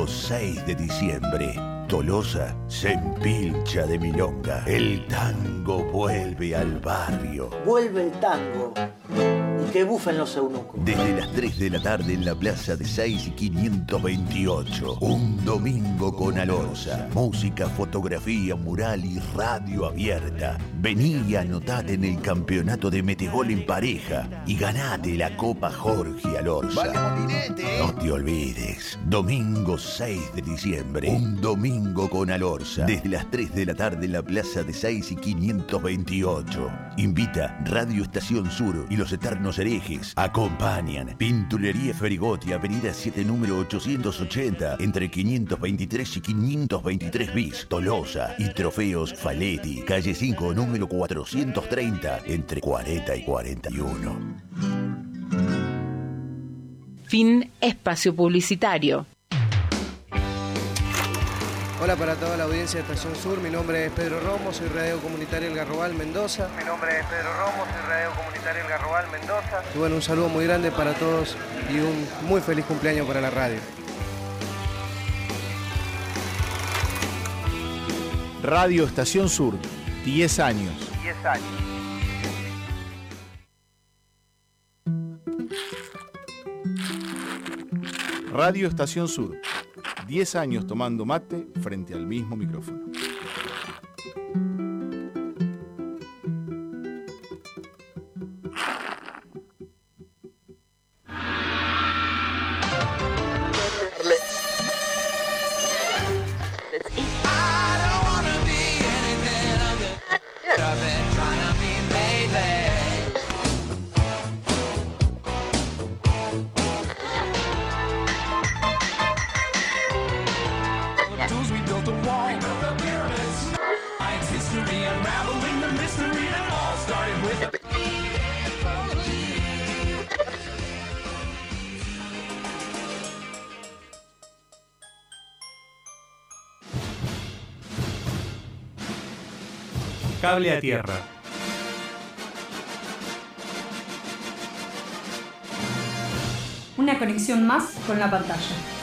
Domingo 6 de diciembre. Tolosa se empilcha de milonga. El tango vuelve al barrio. Vuelve el tango. Y que bufen los eunucos. Desde las 3 de la tarde en la plaza de 6 y 528. Un domingo con Alorza. Música, fotografía, mural y radio abierta. Vení y anotate en el campeonato de metegol en pareja y ganate la Copa Jorge Alorza. No te olvides. Domingo 6 de diciembre. Un domingo con Alorza. Desde las 3 de la tarde en la plaza de 6 y 528. Invita Radio Estación Sur y Los Eternos Herejes. Acompañan Pinturería Ferigotti, Avenida 7, número 880, entre 523 y 523 bis, Tolosa. Y Trofeos Faletti, calle 5, número 430, entre 40 y 41. Fin espacio publicitario. Hola para toda la audiencia de Estación Sur, mi nombre es Pedro Romo, soy radio comunitario El Garrobal, Mendoza. Mi nombre es Pedro Romo, soy radio comunitario El Garrobal, Mendoza. Y bueno, un saludo muy grande para todos y un muy feliz cumpleaños para la radio. Radio Estación Sur, 10 años. 10 años. Radio Estación Sur, 10 años tomando mate frente al mismo micrófono. Cable a tierra. Una conexión más con la pantalla.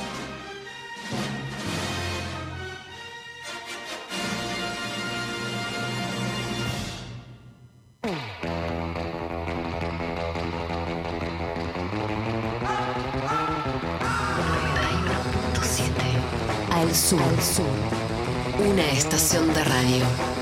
Al sur, una estación de radio.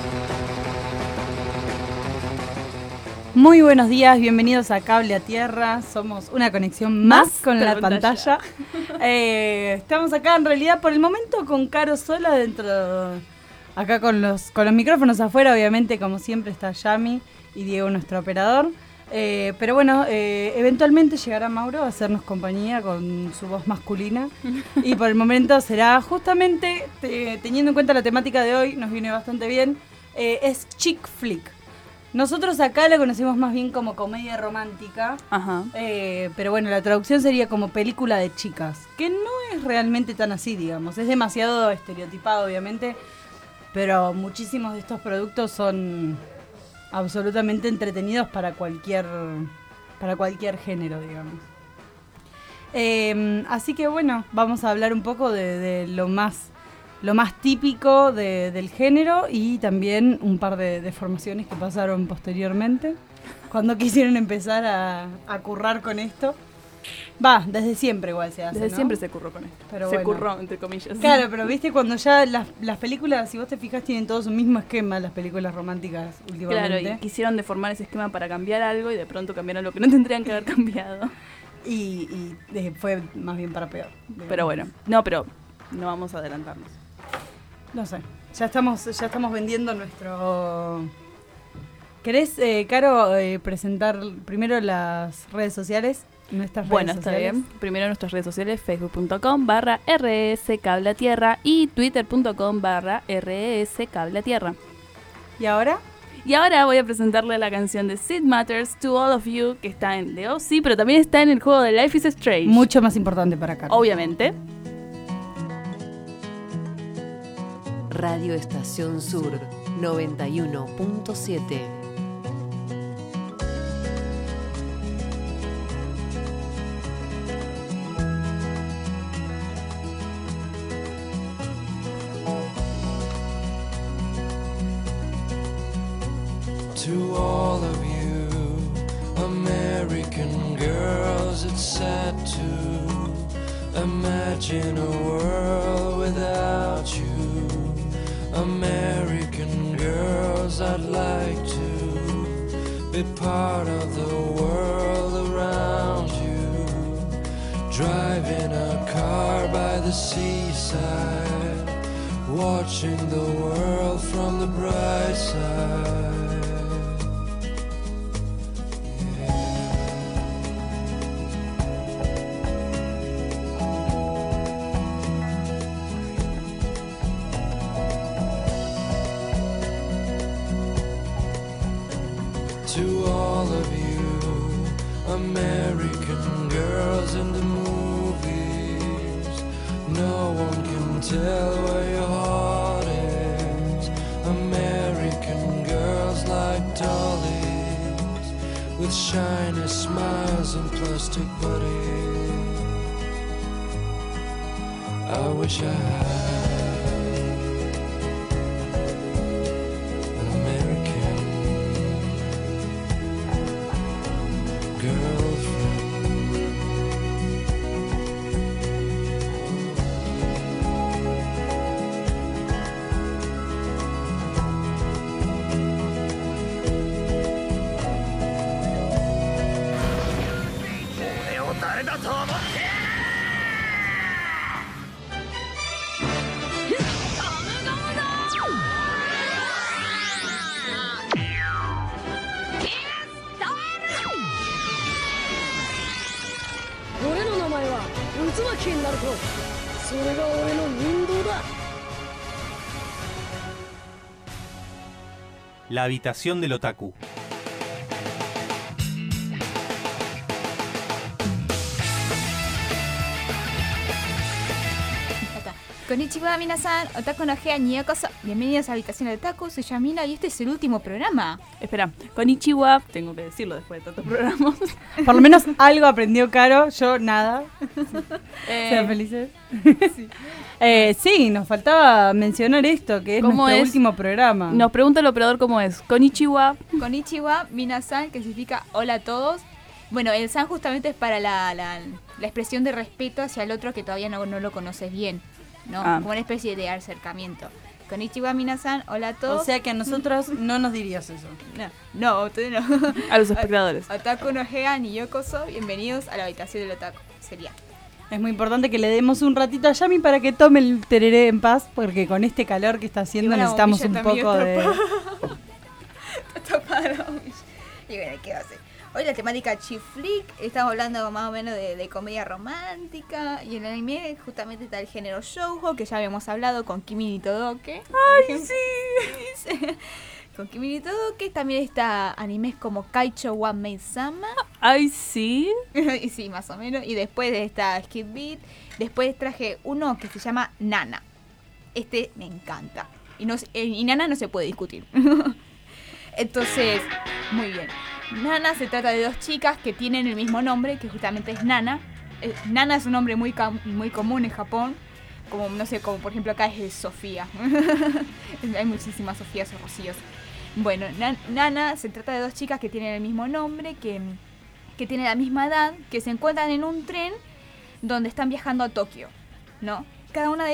Muy buenos días, bienvenidos a Cable a Tierra. Somos una conexión más con la pantalla. Estamos acá en realidad por el momento con Caro sola dentro, acá con los micrófonos afuera, obviamente como siempre está Yami y Diego nuestro operador. Pero bueno, eventualmente llegará Mauro a hacernos compañía con su voz masculina y por el momento será justamente, teniendo en cuenta la temática de hoy, nos viene bastante bien, es chick flick. Nosotros acá la conocemos más bien como comedia romántica. Ajá. Pero bueno, la traducción sería como película de chicas, que no es realmente tan así, digamos. Es demasiado estereotipado, obviamente, pero muchísimos de estos productos son absolutamente entretenidos para cualquier género, digamos. Así que bueno, vamos a hablar un poco de lo más típico del género y también un par de deformaciones que pasaron posteriormente cuando quisieron empezar a currar con esto. Desde siempre igual se hace, Desde ¿no? siempre se curró con esto. Pero se bueno. curró, entre comillas. Claro, pero viste cuando ya las películas, si vos te fijas, tienen todos un mismo esquema, las películas románticas últimamente. Claro, y quisieron deformar ese esquema para cambiar algo y de pronto cambiaron lo que no tendrían que haber cambiado. Y fue más bien para peor. Digamos. Pero bueno, pero no vamos a adelantarnos. No sé, ya estamos vendiendo nuestro... ¿Querés, Caro, presentar primero las redes sociales? Nuestras redes sociales. Está bien. Primero nuestras redes sociales, facebook.com/RSCableatierra y twitter.com/RSCableatierra. ¿Y ahora? Y ahora voy a presentarle la canción de Sid Matters to All of You, que está en The OC, pero también está en el juego de Life is Strange. Mucho más importante para Caro. Obviamente. Radio Estación Sur 91.7. To all of you American girls, it's sad to imagine a world without you. American girls, I'd like to be part of the world around you. Driving a car by the seaside, watching the world from the bright side. To all of you American girls in the movies, no one can tell where your heart is. American girls like dollies, with shiny smiles and plastic bodies. I wish I had an American girlfriend. La habitación del otaku. Konnichiwa, minasan, otaku no gea ni yokoso. Bienvenidos a Habitación del Otaku, soy Yamina y este es el último programa. Espera, konnichiwa, tengo que decirlo después de tantos programas. Por lo menos algo aprendió Caro, yo nada. Sean felices. Sí. Sí, nos faltaba mencionar esto, que es nuestro último programa. Nos pregunta el operador cómo es. Konnichiwa. Konnichiwa, minasan, que significa hola a todos. Bueno, el san justamente es para la expresión de respeto hacia el otro que todavía no lo conoces bien, ¿no? Como una especie de acercamiento. Konnichiwa, minasan, hola a todos. O sea que a nosotros no nos dirías eso. No, ustedes no. A los espectadores. Otaku no gea ni yokoso, bienvenidos a la habitación del otaku. Sería. Es muy importante que le demos un ratito a Yami para que tome el tereré en paz, porque con este calor que está haciendo necesitamos un poco de... Está tapado. Y bueno, ¿qué va a hacer? Hoy la temática Chick Flick, estamos hablando más o menos de comedia romántica, y en el anime justamente está el género shoujo, que ya habíamos hablado con Kimi ni Todoke. ¡Ay, sí! Con Kimi ni Todoke también está animes como Kaicho One Maid Sama. ¡Ay, sí! Y sí, más o menos. Y después está Skip Beat. Después traje uno que se llama Nana. Este me encanta. Y Nana no se puede discutir. Entonces, muy bien. Nana se trata de dos chicas que tienen el mismo nombre, que justamente es Nana. Nana es un nombre muy común en Japón. Como, no sé, como por ejemplo acá es Sofía. Hay muchísimas Sofías o Rocíos. Bueno, Nana se trata de dos chicas que tienen el mismo nombre, que tienen la misma edad, que se encuentran en un tren donde están viajando a Tokio, ¿no? Cada una de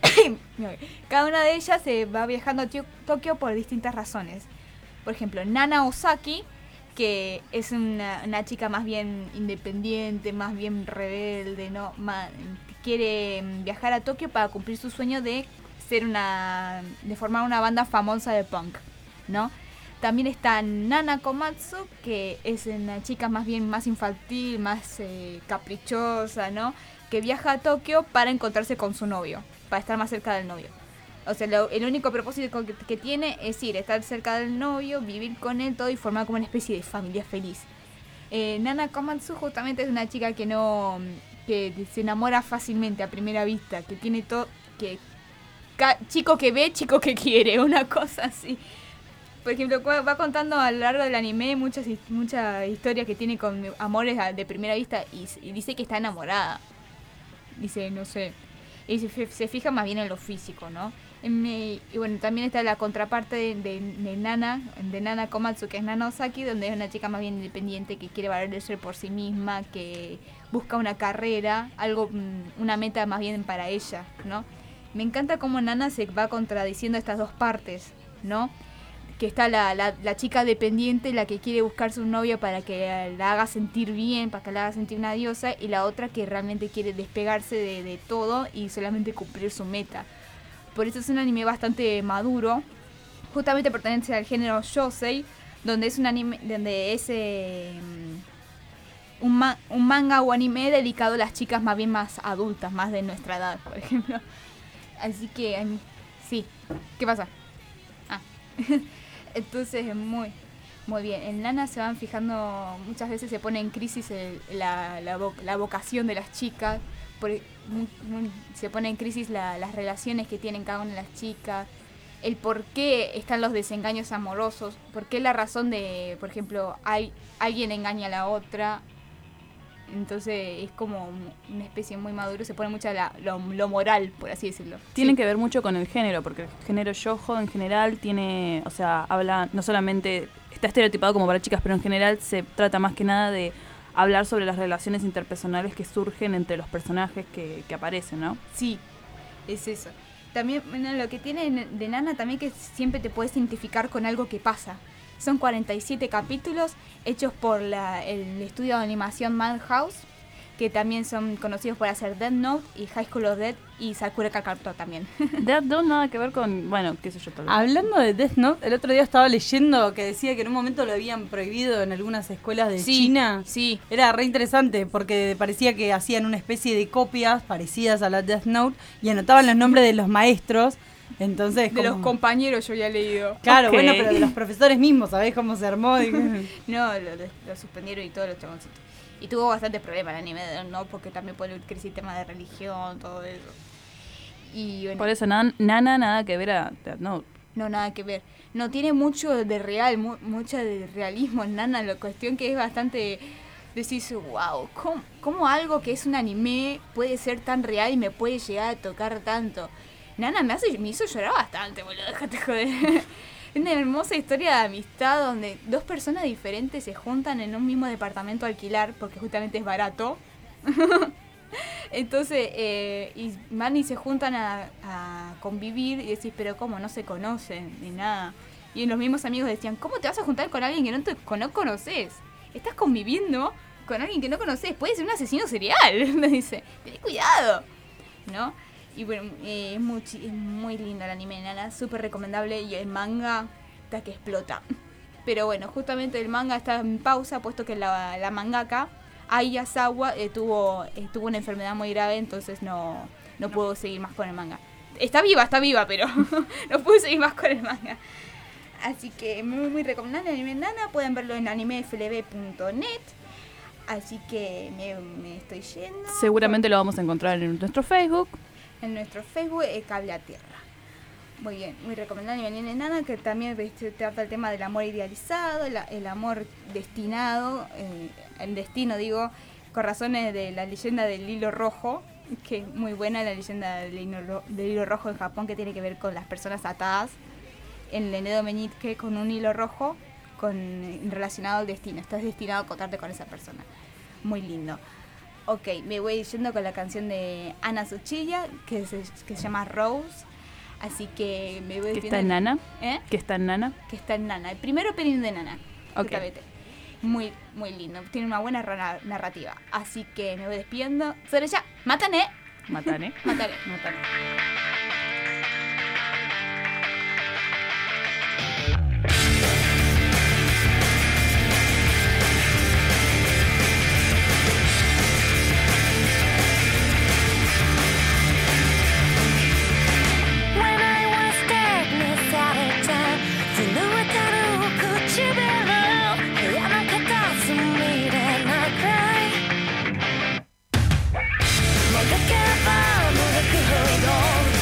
ellas se va viajando a Tokio por distintas razones. Por ejemplo, Nana Osaki, que es una chica más bien independiente, más bien rebelde, ¿no? Quiere viajar a Tokio para cumplir su sueño de formar una banda famosa de punk, ¿no? También está Nana Komatsu, que es una chica más infantil, más caprichosa, ¿no? Que viaja a Tokio para encontrarse con su novio, para estar más cerca del novio. O sea, el único propósito que tiene es estar cerca del novio, vivir con él todo y formar como una especie de familia feliz. Nana Komatsu justamente es una chica que se enamora fácilmente a primera vista, que tiene todo, chico que ve, chico que quiere, una cosa así. Por ejemplo, va contando a lo largo del anime muchas historias que tiene con amores de primera vista y dice que está enamorada. Dice, no sé. y se fija más bien en lo físico, ¿no? Y bueno, también está la contraparte de Nana Komatsu, que es Nana Osaki, donde es una chica más bien independiente que quiere valerse por sí misma, que busca una carrera, una meta más bien para ella, ¿no? Me encanta cómo Nana se va contradiciendo estas dos partes, ¿no? Que está la chica dependiente, la que quiere buscarse un novio para que la haga sentir bien, para que la haga sentir una diosa, y la otra que realmente quiere despegarse de todo y solamente cumplir su meta. Por eso es un anime bastante maduro. Justamente pertenece al género Yosei, donde es un anime, donde es un manga o anime dedicado a las chicas más bien más adultas, más de nuestra edad, por ejemplo. Así que sí, ¿qué pasa? Entonces muy bien. En Nana se van fijando, muchas veces se pone en crisis la vocación de las chicas. Se pone en crisis las relaciones que tienen cada una de las chicas, el por qué están los desengaños amorosos, por qué la razón de, por ejemplo, alguien engaña a la otra. Entonces es como una especie muy maduro, se pone mucho lo moral, por así decirlo. Tiene que ver mucho con el género, porque el género shoujo en general tiene, o sea, habla, no solamente está estereotipado como para chicas, pero en general se trata más que nada de hablar sobre las relaciones interpersonales que surgen entre los personajes que aparecen, ¿no? Sí, es eso. También, bueno, lo que tiene de Nana también que siempre te puedes identificar con algo que pasa. Son 47 capítulos hechos por el estudio de animación Madhouse, que también son conocidos por hacer Death Note y High School of Death y Sakura Card Captor también. Death Note nada que ver con, bueno, qué sé yo. Tal vez. Hablando de Death Note, el otro día estaba leyendo que decía que en un momento lo habían prohibido en algunas escuelas de China. Sí. Era re interesante porque parecía que hacían una especie de copias parecidas a la Death Note y anotaban los nombres de los maestros. Entonces, de los compañeros yo ya he leído. Claro, okay. Bueno, pero de los profesores mismos, ¿sabés cómo se armó? No, lo suspendieron y todos los chaboncitos. Y tuvo bastantes problemas el anime, ¿no? Porque también puede crisis tema de religión, todo eso. Y bueno, por eso Nana nada que ver a Death Note. No, nada que ver. No tiene mucho de real, mucho de realismo en Nana. La cuestión que es bastante... Decís, wow, ¿cómo algo que es un anime puede ser tan real y me puede llegar a tocar tanto? Nana me hizo llorar bastante, boludo, déjate joder. Es una hermosa historia de amistad donde dos personas diferentes se juntan en un mismo departamento a alquilar porque justamente es barato. Entonces, y van y se juntan a convivir y decís, pero ¿cómo? No se conocen ni nada. Y los mismos amigos decían, ¿cómo te vas a juntar con alguien que no conoces? Estás conviviendo con alguien que no conoces, puede ser un asesino serial. Me dice, ten cuidado, ¿no? Y bueno, es muy lindo el anime de Nana, súper recomendable, y el manga está que explota. Pero bueno, justamente el manga está en pausa, puesto que la mangaka, Ai Yasawa, tuvo una enfermedad muy grave, entonces no puedo seguir más con el manga. Está viva, pero no puedo seguir más con el manga. Así que muy recomendable el anime de Nana, pueden verlo en animeflb.net. Así que me estoy yendo. Seguramente lo vamos a encontrar en nuestro Facebook. En nuestro Facebook, Cable a Tierra. Muy bien, muy recomendable el anime de Nana, que también trata el tema del amor idealizado, el amor destinado, el destino, digo, con razones de la leyenda del hilo rojo, que es muy buena la leyenda del hilo rojo en Japón, que tiene que ver con las personas atadas en el dedo meñique con un hilo rojo relacionado al destino. Estás destinado a encontrarte con esa persona. Muy lindo. Ok, me voy yendo con la canción de Ana Tsuchiya, que se llama Rose. Así que me voy... ¿Que está en Nana? ¿Eh? ¿Que está en Nana? Que está en Nana. El primer opening de Nana. Okay. Muy, muy lindo. Tiene una buena narrativa. Así que me voy despidiendo. ¡Sore ya! ¡Matane! ¡Matane! ¡Matane! ¡Matane! Hold on.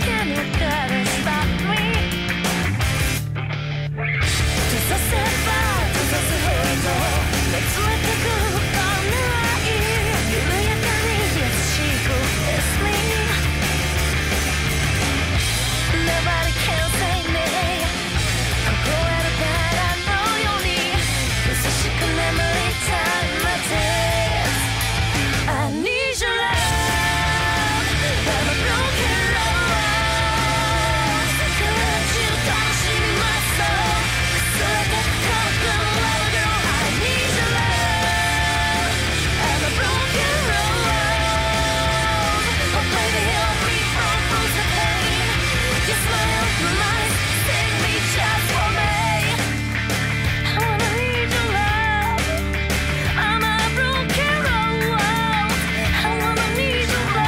Can you try to stop me? Just a survive, just a survive. Let's let the good on the right. You can read she it's me. Nobody can say me. I'm going to bed, I know you'll need. This is your memory time, my days. I need your love. I'm a broken rose. Can't let you touch my soul. So I can come love, girl. I need your love. I'm a broken rose. Oh baby, help me from the pain. Your smile, my eyes, take me just for me. I wanna need your love. I'm a broken rose. I wanna need your love.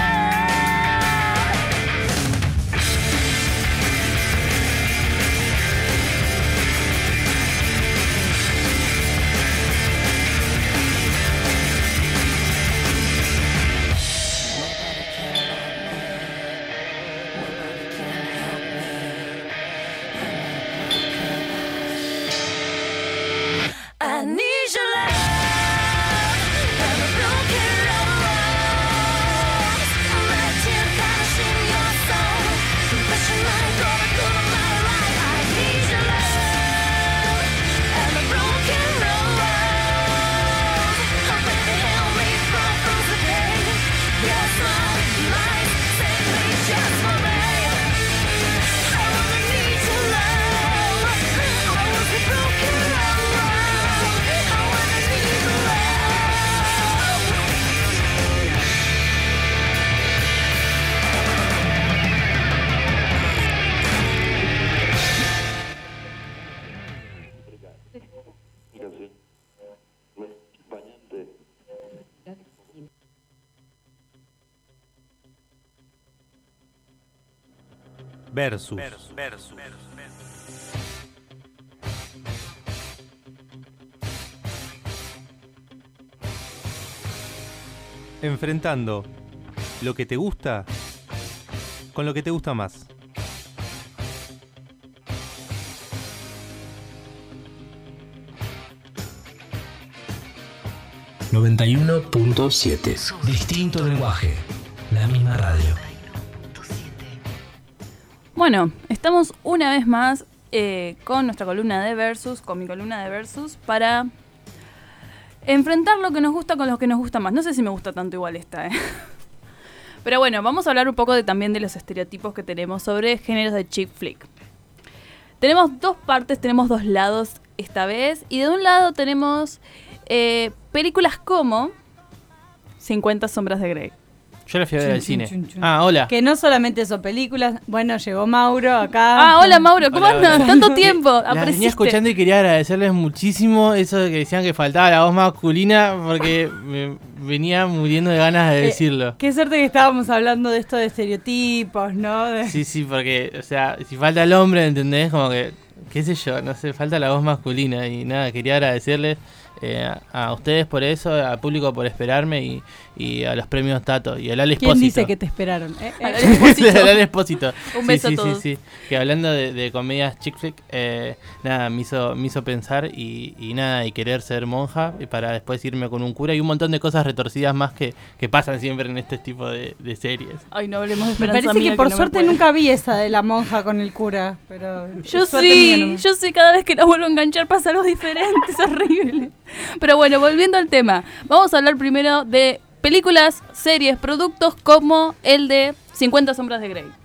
I need your love. I'm a broken rose. Let you catch in your soul. But you might go to my life. I need your love. I'm a broken rose. Oh baby, help me from the pain. Your smile might save me just for me. I wanna need your love. I was a broken rose. I wanna need your love. Versus. Enfrentando lo que te gusta con lo que te gusta más. ...91.7... Distinto lenguaje. La misma radio. Bueno, estamos una vez más con nuestra columna de Versus, con mi columna de Versus, para enfrentar lo que nos gusta con lo que nos gusta más. No sé si me gusta tanto igual esta, Pero bueno, vamos a hablar un poco también de los estereotipos que tenemos sobre géneros de chick flick. Tenemos dos partes, tenemos dos lados esta vez. Y de un lado tenemos películas como 50 sombras de Grey. Yo la fui a ver al cine. Ah, hola. Que no solamente son películas. Bueno, llegó Mauro acá. Hola Mauro, ¿cómo andas? Tanto tiempo. La venía escuchando y quería agradecerles muchísimo eso de que decían que faltaba la voz masculina, porque me venía muriendo de ganas de decirlo. Qué suerte que estábamos hablando de esto de estereotipos, ¿no? Sí, porque, o sea, si falta el hombre, ¿entendés? Como que, qué sé yo, no sé, falta la voz masculina. Y nada, quería agradecerles a ustedes por eso, al público por esperarme y a los premios Tato y al Ale Espósito. ¿Quién dice que te esperaron? Al Ale Espósito. Un beso a todos. Sí. Que hablando de comedias chick flick, nada, me hizo pensar y nada, y querer ser monja y para después irme con un cura y un montón de cosas retorcidas más que pasan siempre en este tipo de series. Ay, no hablemos de Me Esperanza parece Mía, que por no suerte nunca vi esa de la monja con el cura, pero yo sí, cada vez que la vuelvo a enganchar pasa algo diferente, es horrible. Pero bueno, volviendo al tema, vamos a hablar primero de películas, series, productos como el de 50 sombras de Grey.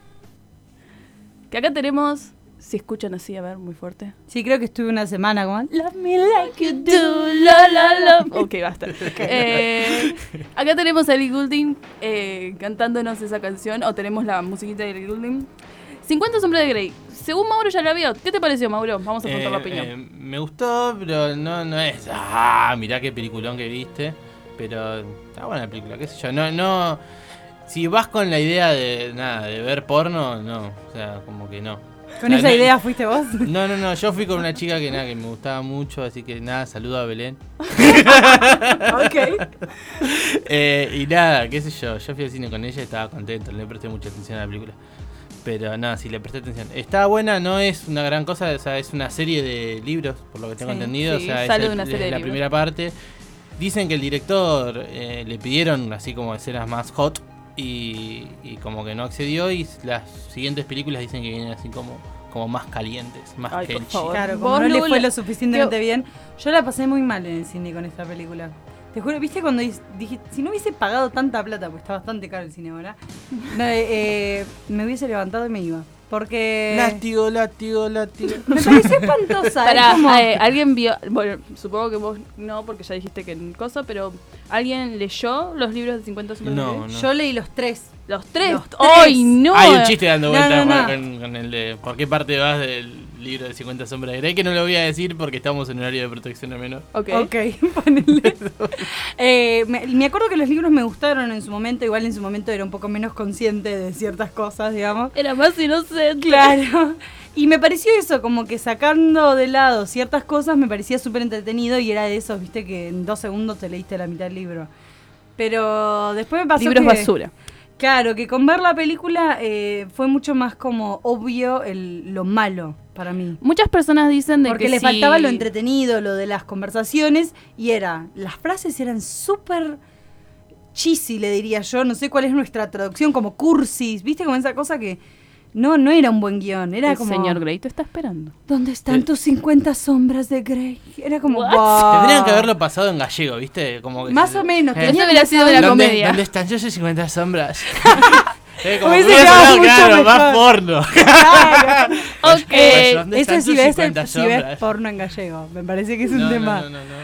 Que acá tenemos, si escuchan así, a ver, muy fuerte. Sí, creo que estuve una semana con Love me like you do, la la la. Ok, basta. Acá tenemos a Ellie Goulding cantándonos esa canción, o tenemos la musiquita de Ellie Goulding. 50 sombras de Grey. Según Mauro ya la vio. ¿Qué te pareció, Mauro? Vamos a contar la opinión. Me gustó, pero no es... mirá qué peliculón que viste. Pero está buena la película, qué sé yo. No, si vas con la idea de ver porno, no. O sea, como que no. ¿Con esa idea fuiste vos? No, yo fui con una chica que me gustaba mucho, así que nada, saludo a Belén. Ok. Y nada, qué sé yo fui al cine con ella y estaba contento, le presté mucha atención a la película. Pero nada, si le presté atención. Está buena, no es una gran cosa, o sea, es una serie de libros, por lo que tengo entendido. Sí, o sea, sale es de una serie de la libros. primera parte. Dicen que el director le pidieron así como escenas más hot y como que no accedió. Y las siguientes películas dicen que vienen así como más calientes, más Ay, por henchy. favor. Claro, como Vos, no le Lula, fue lo suficientemente ¿qué- bien. Yo la pasé muy mal en el cine con esta película. Te juro, ¿viste cuando dije, si no hubiese pagado tanta plata, porque está bastante caro el cine ahora, no, me hubiese levantado y me iba? Porque... Látigo. Me pareció espantosa. Pará, es como- alguien vio, bueno, supongo que vos no, porque ya dijiste que en cosa, pero ¿alguien leyó los libros de 50 sombras de Grey? No. Yo leí los 3. ¿Los tres? Los tres. ¡Ay, no! Hay un chiste dando vueltas No. con el de ¿por qué parte vas del libro de 50 sombras de Grey? Que no lo voy a decir porque estamos en horario de protección a menor. Ok. Ponele. Me acuerdo que los libros me gustaron en su momento. Igual en su momento era un poco menos consciente de ciertas cosas, digamos. Era más inocente. Claro. Y me pareció eso, como que sacando de lado ciertas cosas me parecía súper entretenido y era de esos, viste, que en 2 segundos te leíste la mitad del libro. Pero después me pasó Libros que... basura. Claro, que con ver la película fue mucho más como obvio lo malo para mí. Muchas personas dicen de Porque que le si- faltaba lo entretenido, lo de las conversaciones, y las frases eran súper cheesy, le diría yo, no sé cuál es nuestra traducción, como cursis, ¿viste? Como esa cosa que no era un buen guión, era el como... señor Grey te está esperando. ¿Dónde están tus 50 sombras de Grey? Era como... What? "Wow". Tendrían que haberlo pasado en gallego, ¿viste? Como que Más o menos, Eso tenía hubiera que sido de la saber- comedia. ¿Dónde están? Yo soy 50 sombras. Como Hubiese que hubiera quedado sonado, mucho claro, más mejor. porno. Claro. Ok. ¿Dónde Ese están sí tus ves, 50 si ves sombras? porno en gallego. Me parece que es un No, tema.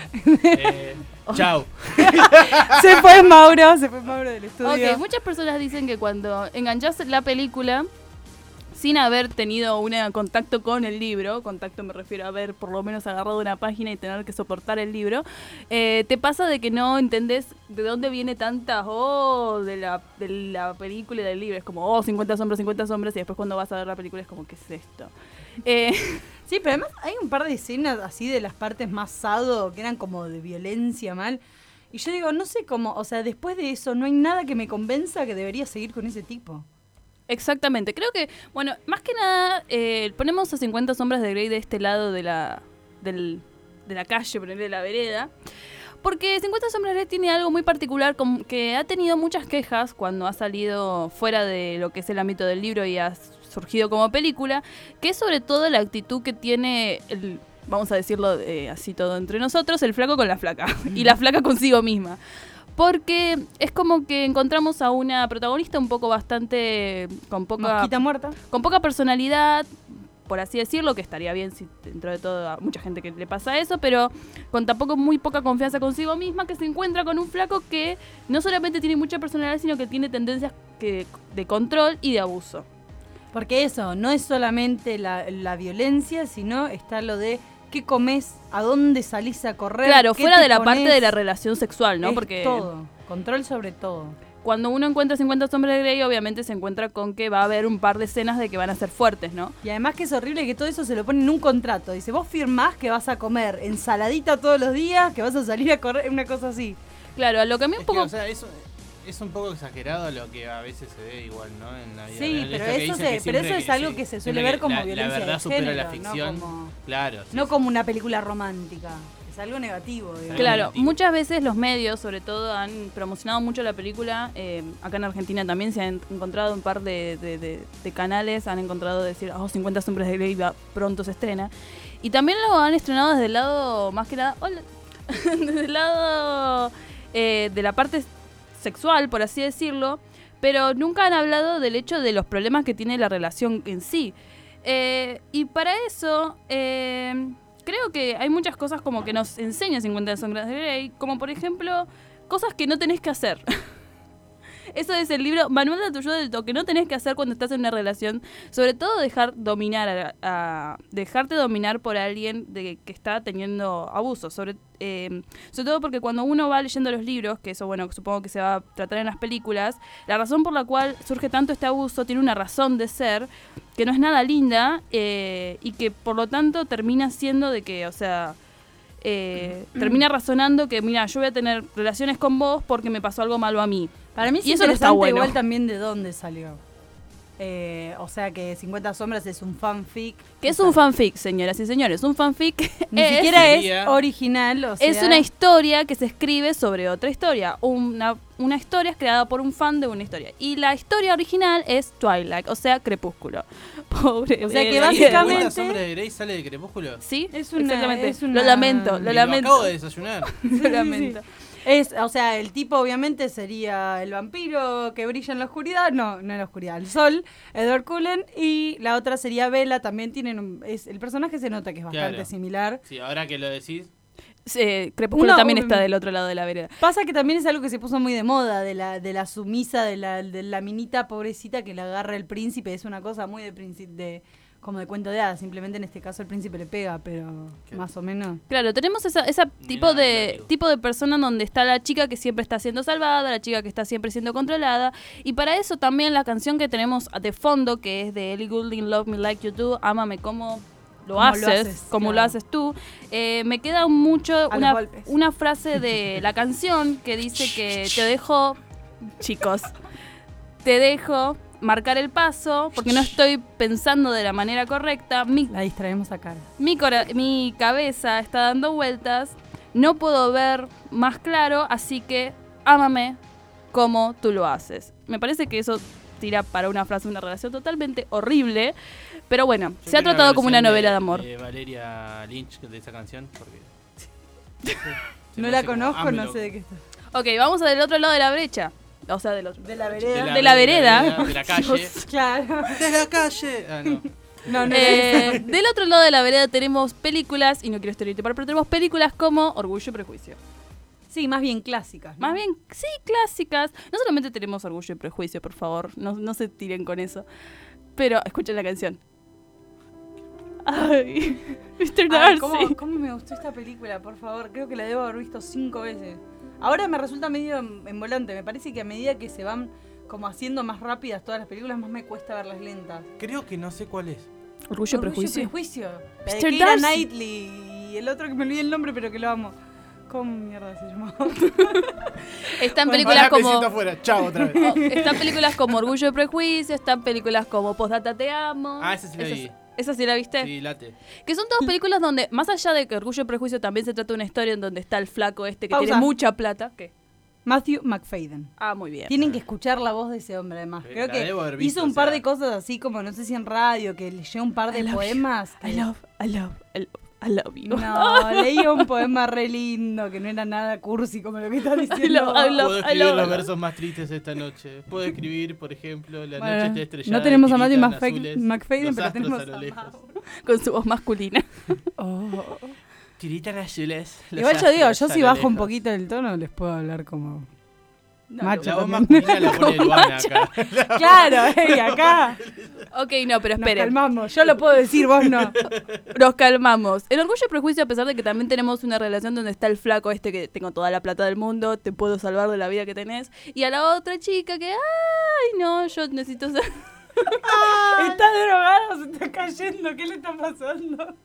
no. Chau. Se fue Mauro del estudio. Ok, muchas personas dicen que cuando enganchás la película sin haber tenido un contacto con el libro, contacto me refiero a haber por lo menos agarrado una página y tener que soportar el libro, te pasa de que no entendés de dónde viene tanta de la película y del libro. Es como, 50 sombras, y después cuando vas a ver la película es como, ¿qué es esto? Sí, pero además hay un par de escenas así de las partes más sado que eran como de violencia mal. Y yo digo, no sé cómo, o sea, después de eso no hay nada que me convenza que debería seguir con ese tipo. Exactamente, creo que, bueno, más que nada, ponemos a 50 sombras de Grey de este lado de la calle, de la vereda, porque 50 sombras de Grey tiene algo muy particular, que ha tenido muchas quejas cuando ha salido fuera de lo que es el ámbito del libro y ha surgido como película, que es sobre todo la actitud que tiene vamos a decirlo así todo entre nosotros, el flaco con la flaca, y la flaca consigo misma. Porque es como que encontramos a una protagonista un poco bastante con Mosquita muerta. con poca personalidad, por así decirlo, que estaría bien si dentro de todo a mucha gente que le pasa eso, pero con tampoco muy poca confianza consigo misma, que se encuentra con un flaco que no solamente tiene mucha personalidad, sino que tiene tendencias de control y de abuso. Porque eso, no es solamente la violencia, sino está lo de qué comes, a dónde salís a correr. Claro, qué fuera te de la pones. parte de la relación sexual, ¿no? Es Porque todo, control sobre todo. cuando uno encuentra 50 sombras de Grey, obviamente se encuentra con que va a haber un par de escenas de que van a ser fuertes, ¿no? Y además que es horrible que todo eso se lo pone en un contrato. Dice, vos firmás que vas a comer ensaladita todos los días, que vas a salir a correr, una cosa así. Claro, a lo que a mí un Es que, poco... o sea, eso es un poco exagerado lo que a veces se ve igual, ¿no? En la vida Sí, real. pero Esto que eso, dicen que pero siempre eso es algo que se suele siempre ver como la violencia verdad de supera género, la ficción. no como, Claro. no como una película romántica. Es algo negativo, digamos. Claro, muchas veces los medios, sobre todo, han promocionado mucho la película. Acá en Argentina también se han encontrado un par de canales, han encontrado decir, 50 sombras de Grey pronto se estrena. Y también lo han estrenado desde el lado, más que nada, desde el lado de la parte sexual, por así decirlo, pero nunca han hablado del hecho de los problemas que tiene la relación en sí. Y para eso... creo que hay muchas cosas como que nos enseña 50 sombras de Grey, como por ejemplo, cosas que no tenés que hacer. Eso es el libro Manual de autoayuda del todo, que no tenés que hacer cuando estás en una relación, sobre todo dejarte dominar por alguien que está teniendo abuso, sobre todo porque cuando uno va leyendo los libros, que eso bueno, supongo que se va a tratar en las películas, la razón por la cual surge tanto este abuso tiene una razón de ser, que no es nada linda, y que por lo tanto termina siendo de que, o sea... termina razonando que, mira, yo voy a tener relaciones con vos porque me pasó algo malo a mí. Para mí es y eso no está interesante bueno. igual también de dónde salió. O sea que 50 sombras es un fanfic. ¿Qué es un fanfic, señoras y señores? Un fanfic Ni siquiera es original, o sea... Es una historia que se escribe sobre otra historia. Una historia es creada por un fan de una historia. Y la historia original es Twilight, o sea, Crepúsculo. Pobre. O sea que ¿La básicamente... sombra de Grey sale de Crepúsculo? Sí, exactamente. Lo lamento. Lo acabo de desayunar. Lo lamento. O sea, el tipo obviamente sería el vampiro que brilla en la oscuridad. No en la oscuridad, el sol, Edward Cullen. Y la otra sería Bella. También tienen el personaje se nota que es bastante similar. Sí, ahora que lo decís. Crepúsculo también está del otro lado de la vereda. Pasa que también es algo que se puso muy de moda, de la sumisa, de la minita pobrecita que la agarra el príncipe. Es una cosa muy como de cuento de hadas. Simplemente en este caso el príncipe le pega, pero más o menos. Claro, tenemos ese tipo de persona donde está la chica que siempre está siendo salvada, la chica que está siempre siendo controlada. Y para eso también la canción que tenemos de fondo, que es de Ellie Goulding, Love Me Like You Do, Ámame como lo haces, como lo haces tú. Me queda mucho una frase de la canción que dice que te dejo marcar el paso porque no estoy pensando de la manera correcta. La distraemos acá. Mi cabeza está dando vueltas, no puedo ver más claro, así que ámame como tú lo haces. Me parece que eso tira para una frase, una relación totalmente horrible, pero bueno, se ha tratado como una novela de amor. Valeria Lynch de esa canción, porque no la conozco, no sé de qué está. Ok, vamos del otro lado de la brecha. O sea, de la vereda. De la calle. Dios, claro. De la calle. No. Del otro lado de la vereda tenemos películas, y no quiero estereotipar, pero tenemos películas como Orgullo y Prejuicio. Sí, más bien clásicas, ¿no? Más bien, sí, clásicas. No solamente tenemos Orgullo y Prejuicio, por favor, no se tiren con eso. Pero escuchen la canción. Ay, Mr. Darcy. ¿Cómo me gustó esta película, por favor? Creo que la debo haber visto 5 veces. Ahora me resulta medio envolante. Me parece que a medida que se van como haciendo más rápidas todas las películas, más me cuesta verlas lentas. Creo que no sé cuál es. Orgullo y Prejuicio. La de Keira Knightley y el otro que me olvidé el nombre, pero que lo amo. ¿Cómo mierda se llamaba? Están películas como... Chao, otra vez. Están películas como Orgullo y Prejuicio, están películas como Postdata Te Amo. Esa sí la vi. ¿Esa sí la viste? Sí, late. Que son todas películas donde, más allá de que Orgullo y Prejuicio también se trata de una historia en donde está el flaco que tiene mucha plata. ¿Qué? Matthew McFadden. Ah, muy bien. Tienen que escuchar la voz de ese hombre, además. Creo que hizo un par de cosas así como, no sé si en radio, que leyó un par de poemas. I love you. No, leía un poema re lindo, que no era nada cursi como lo que está diciendo. Puedo escribir los versos más tristes esta noche. Puedo escribir, por ejemplo, la noche está estrellada. No tenemos a Matthew McFadden, pero tenemos a lo lejos. Con su voz masculina. Tiritan azules. Igual yo digo, yo si bajo un poquito el tono les puedo hablar como... macho la voz masculina la pone Luana acá. Claro, acá. Ok, no, pero esperen. Nos calmamos, yo lo puedo decir, vos no. Nos calmamos. En Orgullo y Prejuicio, a pesar de que también tenemos una relación donde está el flaco que tengo toda la plata del mundo, te puedo salvar de la vida que tenés, y a la otra chica que, ay, no, yo necesito ser... Está drogado, se está cayendo, ¿qué le está pasando?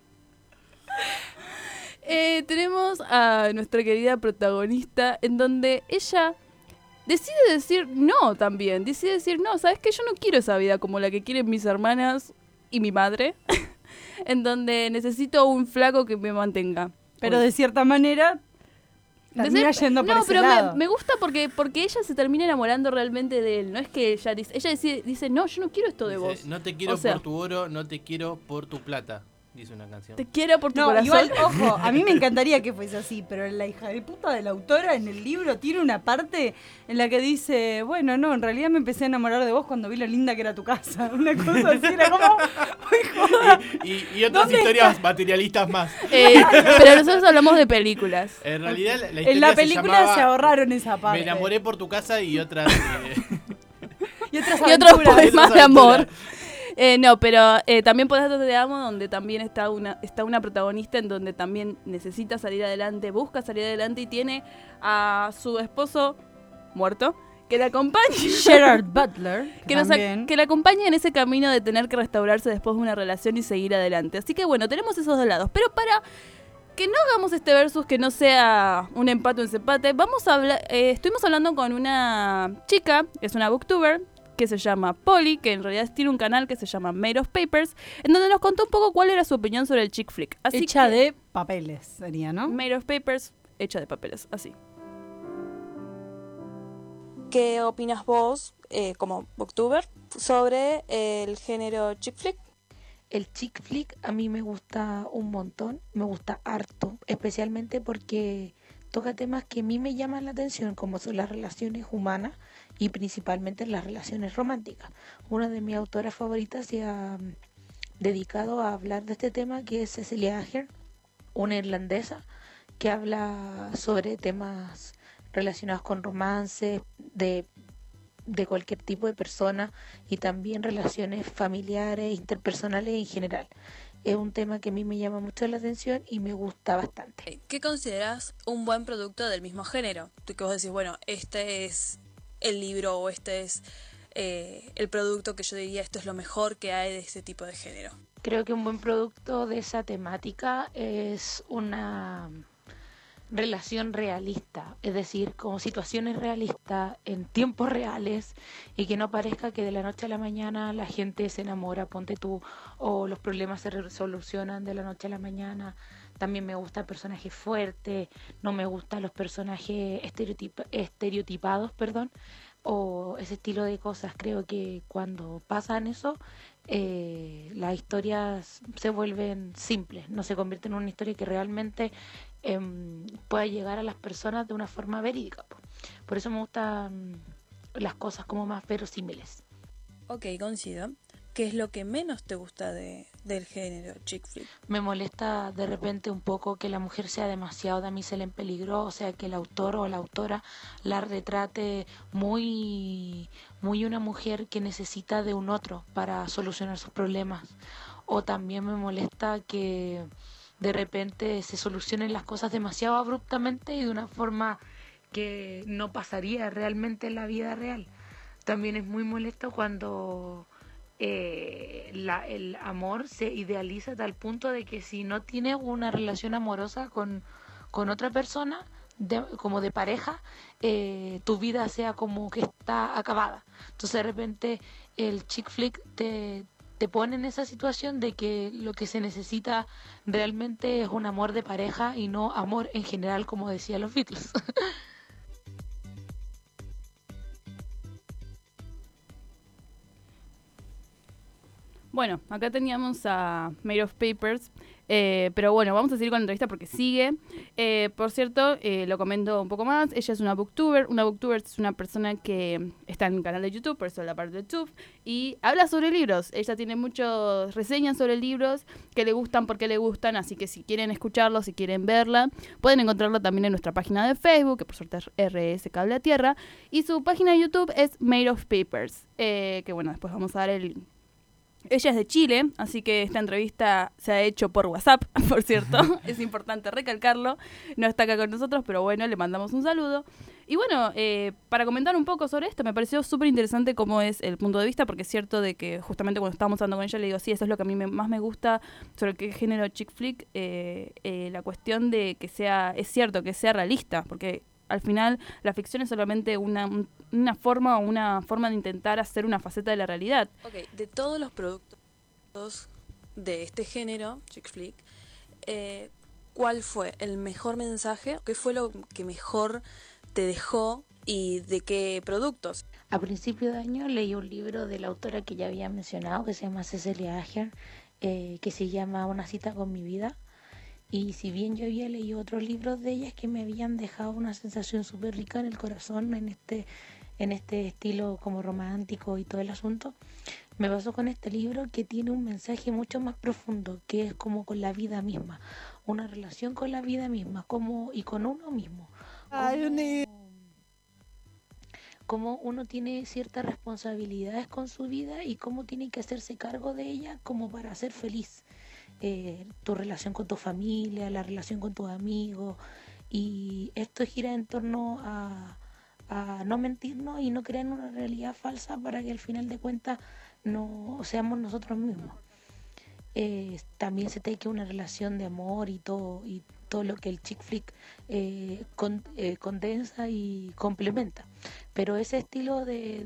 Tenemos a nuestra querida protagonista en donde ella decide decir no también. Decide decir no, ¿sabes qué? Yo no quiero esa vida como la que quieren mis hermanas y mi madre. En donde necesito un flaco que me mantenga. Pero de cierta manera termina yendo por ese lado. Me gusta porque ella se termina enamorando realmente de él. No es que ella dice no, yo no quiero esto de vos. No te quiero por tu oro, no te quiero por tu plata. Dice una canción. Te quiero por tu corazón. Igual, ojo, a mí me encantaría que fuese así, pero la hija de puta de la autora en el libro tiene una parte en la que dice, bueno, no, en realidad me empecé a enamorar de vos cuando vi lo linda que era tu casa. Una cosa así, era como muy joda. Y otras historias materialistas más. Pero nosotros hablamos de películas. En realidad la historia en la película se ahorraron esa parte. Me enamoré por tu casa y otras... y otros poemas de amor. No, pero también Postdata Te Amo, donde también está una protagonista en donde también necesita salir adelante, busca salir adelante y tiene a su esposo muerto que la acompaña. Gerard Butler. Que la acompaña en ese camino de tener que restaurarse después de una relación y seguir adelante. Así que bueno, tenemos esos dos lados. Pero para que no hagamos este versus que no sea un empate o un desempate, vamos a hablar. Estuvimos hablando con una chica, que es una booktuber, que se llama Polly, que en realidad tiene un canal que se llama Made of Papers, en donde nos contó un poco cuál era su opinión sobre el chick flick. Hecha de papeles sería, ¿no? Made of Papers, hecha de papeles, así. ¿Qué opinas vos, como booktuber, sobre el género chick flick? El chick flick a mí me gusta un montón, me gusta harto, especialmente porque toca temas que a mí me llaman la atención, como son las relaciones humanas y principalmente las relaciones románticas. Una de mis autoras favoritas se ha dedicado a hablar de este tema, que es Cecilia Ahern, una irlandesa que habla sobre temas relacionados con romances de cualquier tipo de persona y también relaciones familiares, interpersonales en general. Es un tema que a mí me llama mucho la atención y me gusta bastante. ¿Qué consideras un buen producto del mismo género? Tú que vos decís, bueno, este es el libro o este es el producto que yo diría esto es lo mejor que hay de este tipo de género. Creo que un buen producto de esa temática es una relación realista, es decir, como situaciones realistas en tiempos reales y que no parezca que de la noche a la mañana la gente se enamora, ponte tú, o los problemas se solucionan de la noche a la mañana. También me gustan personajes fuertes, no me gustan los personajes estereotipados, o ese estilo de cosas. Creo que cuando pasan eso, las historias se vuelven simples, no se convierten en una historia que realmente pueda llegar a las personas de una forma verídica. Por eso me gustan las cosas como más verosímiles. Ok, coincido. ¿Qué es lo que menos te gusta del género chick flick? Me molesta de repente un poco que la mujer sea demasiado damisela en peligro, o sea, que el autor o la autora la retrate muy una mujer que necesita de un otro para solucionar sus problemas. O también me molesta que de repente se solucionen las cosas demasiado abruptamente y de una forma que no pasaría realmente en la vida real. También es muy molesto cuando el amor se idealiza a tal punto de que si no tienes una relación amorosa con otra persona, como de pareja, tu vida sea como que está acabada. Entonces de repente el chick flick te pone en esa situación de que lo que se necesita realmente es un amor de pareja y no amor en general, como decían los Beatles. Bueno, acá teníamos a Made of Papers, pero bueno, vamos a seguir con la entrevista porque sigue. Por cierto, lo comento un poco más, ella es una booktuber. Una booktuber es una persona que está en un canal de YouTube, por eso la parte de YouTube, y habla sobre libros. Ella tiene muchas reseñas sobre libros que le gustan, porque le gustan, así que si quieren escucharlo, si quieren verla, pueden encontrarla también en nuestra página de Facebook, que por suerte es RS Cable a Tierra, y su página de YouTube es Made of Papers, que bueno, después vamos a dar el... Ella es de Chile, así que esta entrevista se ha hecho por WhatsApp, por cierto. Es importante recalcarlo. No está acá con nosotros, pero bueno, le mandamos un saludo. Y bueno, para comentar un poco sobre esto, me pareció súper interesante cómo es el punto de vista, porque es cierto de que justamente cuando estábamos hablando con ella, le digo, sí, eso es lo que a mí más me gusta sobre qué género chick flick, la cuestión de que sea, es cierto, que sea realista, porque al final la ficción es solamente una forma de intentar hacer una faceta de la realidad. Ok, de todos los productos de este género, chick flick, ¿cuál fue el mejor mensaje? ¿Qué fue lo que mejor te dejó y de qué productos? A principio de año leí un libro de la autora que ya había mencionado, que se llama Cecilia Ahern, que se llama Una cita con mi vida. Y si bien yo había leído otros libros de ellas que me habían dejado una sensación súper rica en el corazón, en este estilo como romántico y todo el asunto, me pasó con este libro que tiene un mensaje mucho más profundo, que es como con la vida misma, una relación con la vida misma, y con uno mismo. Cómo uno tiene ciertas responsabilidades con su vida y cómo tiene que hacerse cargo de ella como para ser feliz. Tu relación con tu familia, la relación con tus amigos, y esto gira en torno a no mentirnos y no crear una realidad falsa para que al final de cuentas no seamos nosotros mismos. también se teje una relación de amor y todo lo que el chick flick condensa y complementa. Pero ese estilo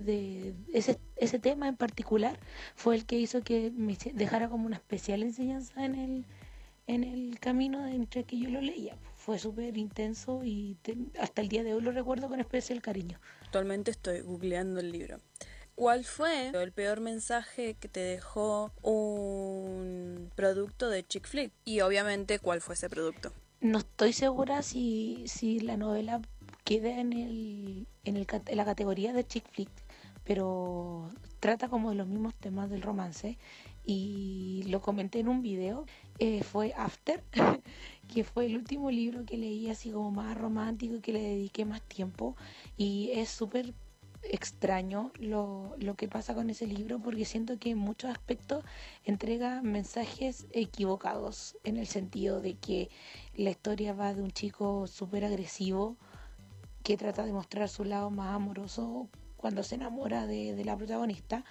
ese tema en particular fue el que hizo que me dejara como una especial enseñanza en el camino entre que yo lo leía. Fue súper intenso y hasta el día de hoy lo recuerdo con especial cariño. Actualmente estoy googleando el libro. ¿Cuál fue el peor mensaje que te dejó un producto de chick flick? Y obviamente, ¿cuál fue ese producto? No estoy segura si la novela queda en la categoría de chick flick, pero trata como de los mismos temas del romance y lo comenté en un video. Fue After, que fue el último libro que leí así como más romántico, que le dediqué más tiempo, y es súper extraño lo que pasa con ese libro, porque siento que en muchos aspectos entrega mensajes equivocados, en el sentido de que la historia va de un chico súper agresivo que trata de mostrar su lado más amoroso cuando se enamora de la protagonista,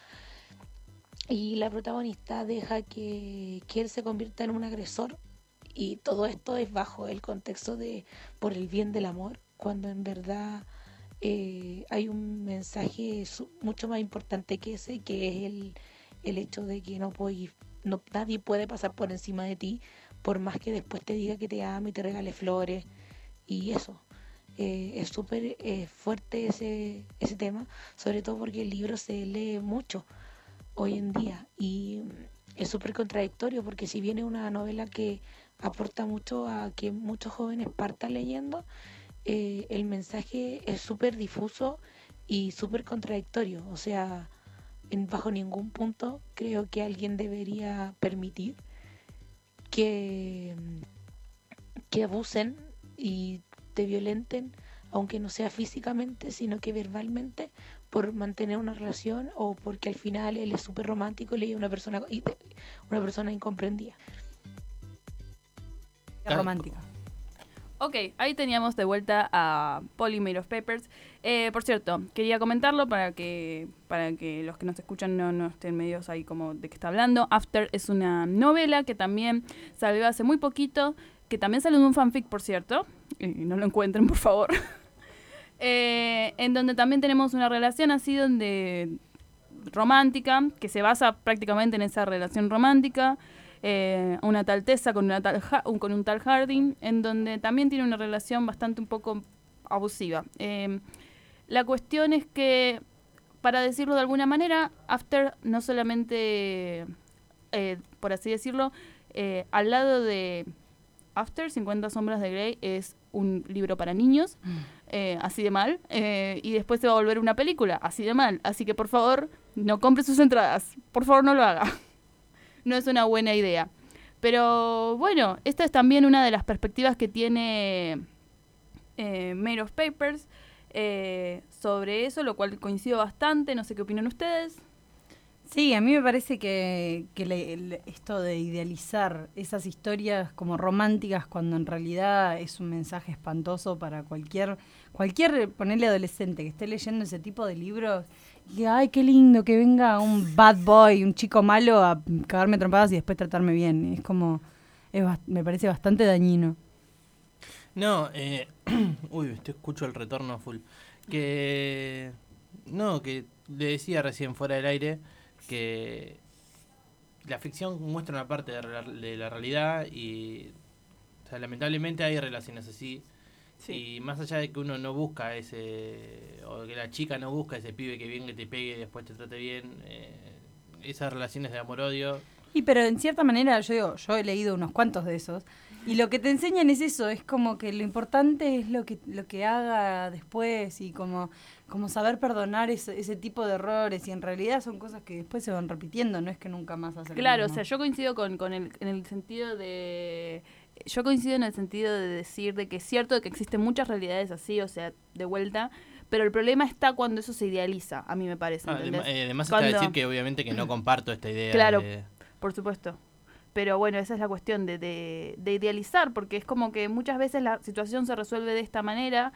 y la protagonista deja que él se convierta en un agresor, y todo esto es bajo el contexto de por el bien del amor, cuando en verdad hay un mensaje mucho más importante que ese, que es el hecho de que nadie puede pasar por encima de ti, por más que después te diga que te ama y te regale flores, y eso. Es súper fuerte ese tema, sobre todo porque el libro se lee mucho hoy en día, y es súper contradictorio, porque si bien es una novela que aporta mucho a que muchos jóvenes partan leyendo, el mensaje es súper difuso y súper contradictorio. O sea, bajo ningún punto creo que alguien debería permitir que abusen y te violenten, aunque no sea físicamente, sino que verbalmente, por mantener una relación, o porque al final él es súper romántico y le una persona incomprendida. Romántica. Ok, ahí teníamos de vuelta a Polly Made of Papers. Por cierto, quería comentarlo para que los que nos escuchan no estén medios ahí como de qué está hablando. After es una novela que también salió hace muy poquito, que también salió en un fanfic, por cierto. No lo encuentren, por favor. En donde también tenemos una relación así romántica, que se basa prácticamente en esa relación romántica. Una tal Tessa con un tal Harding, en donde también tiene una relación bastante un poco abusiva. La cuestión es que, para decirlo de alguna manera, After no solamente, por así decirlo, al lado de After, 50 sombras de Grey es un libro para niños, así de mal, y después se va a volver una película, así de mal. Así que por favor, no compre sus entradas, por favor no lo haga. No es una buena idea. Pero bueno, esta es también una de las perspectivas que tiene Made of Papers sobre eso, lo cual coincido bastante. No sé qué opinan ustedes. Sí, a mí me parece que esto de idealizar esas historias como románticas, cuando en realidad es un mensaje espantoso para cualquier ponerle adolescente que esté leyendo ese tipo de libros, y ay, qué lindo que venga un bad boy, un chico malo a cagarme trompadas y después tratarme bien. Es como, me parece bastante dañino. No, uy, te escucho el retorno full. Que le decía recién fuera del aire que la ficción muestra una parte de la realidad, y o sea, lamentablemente hay relaciones así. Sí. Y más allá de que uno no busca o que la chica no busca ese pibe que bien que te pegue y después te trate bien, esas relaciones de amor-odio. Y pero en cierta manera, yo he leído unos cuantos de esos, y lo que te enseñan es eso, es como que lo importante es lo que haga después, y como saber perdonar ese tipo de errores, y en realidad son cosas que después se van repitiendo, no es que nunca más hacen Claro, lo mismo. o sea, yo coincido en el sentido de... Yo coincido en el sentido de decir de que es cierto que existen muchas realidades así, o sea, de vuelta, pero el problema está cuando eso se idealiza, a mí me parece. Además está decir que obviamente que no comparto esta idea. Claro, por supuesto. Pero bueno, esa es la cuestión de idealizar, porque es como que muchas veces la situación se resuelve de esta manera.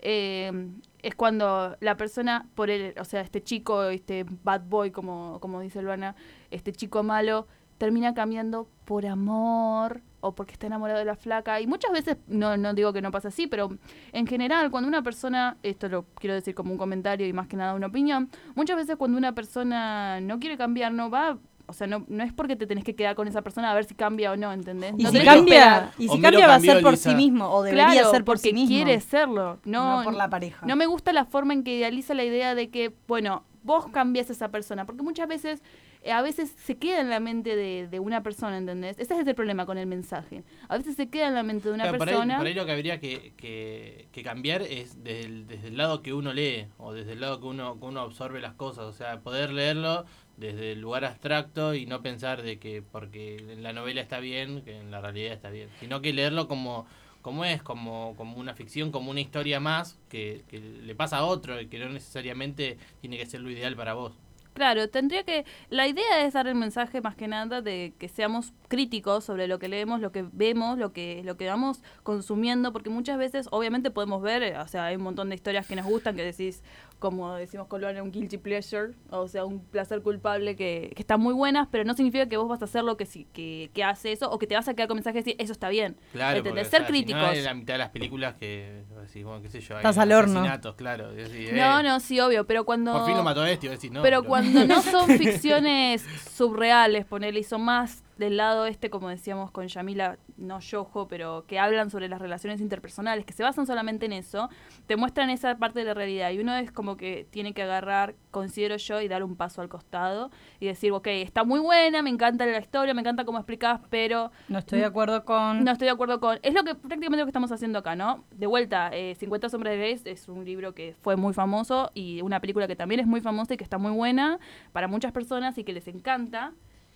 Es cuando la persona, o sea, este chico, este bad boy, como dice Luana, este chico malo, termina cambiando por amor o porque está enamorado de la flaca. Y muchas veces, no digo que no pasa así, pero en general cuando una persona, esto lo quiero decir como un comentario y más que nada una opinión, muchas veces cuando una persona no quiere cambiar, no va... O sea, no es porque te tenés que quedar con esa persona a ver si cambia o no, ¿entendés? Y no si tenés que esperar. cambia, y si cambia va a ser por sí mismo, o debería Claro, ser por sí mismo. porque quiere serlo, no por la pareja. No me gusta la forma en que idealiza la idea de que, bueno, vos cambias a esa persona, porque muchas veces, a veces se queda en la mente de una persona, ¿entendés? Ese es el problema con el mensaje. A veces se queda en la mente de una persona... Por ahí lo que habría que cambiar es desde el lado que uno lee, o desde el lado que uno absorbe las cosas, o sea, poder leerlo desde el lugar abstracto y no pensar de que porque en la novela está bien, que en la realidad está bien, sino que leerlo como una ficción, como una historia más que le pasa a otro y que no necesariamente tiene que ser lo ideal para vos. Claro, la idea es dar el mensaje más que nada de que seamos críticos sobre lo que leemos, lo que vemos, lo que vamos consumiendo, porque muchas veces obviamente podemos ver, o sea, hay un montón de historias que nos gustan, que decís, como decimos Colonia, un guilty pleasure, o sea, un placer culpable que están muy buenas, pero no significa que vos vas a hacer lo que hace eso, o que te vas a quedar con mensajes y decir, eso está bien. Claro, ¿entendés? porque, Ser críticos. Si no, hay la mitad de las películas que, decís, bueno, qué sé yo, hay Estás al horno. asesinatos, claro. Decís, No, sí, obvio, pero cuando... Por fin lo mató a este, decís, no. Pero cuando no son ficciones subreales, ponele, y son más del lado como decíamos con Yamila, no yojo, pero que hablan sobre las relaciones interpersonales, que se basan solamente en eso, te muestran esa parte de la realidad. Y uno es como que tiene que agarrar, considero yo, y dar un paso al costado y decir, ok, está muy buena, me encanta la historia, me encanta cómo explicás, pero... No estoy de acuerdo con... No estoy de acuerdo con... Es prácticamente lo que estamos haciendo acá, ¿no? De vuelta, 50 sombras de Grey es un libro que fue muy famoso y una película que también es muy famosa y que está muy buena para muchas personas y que les encanta.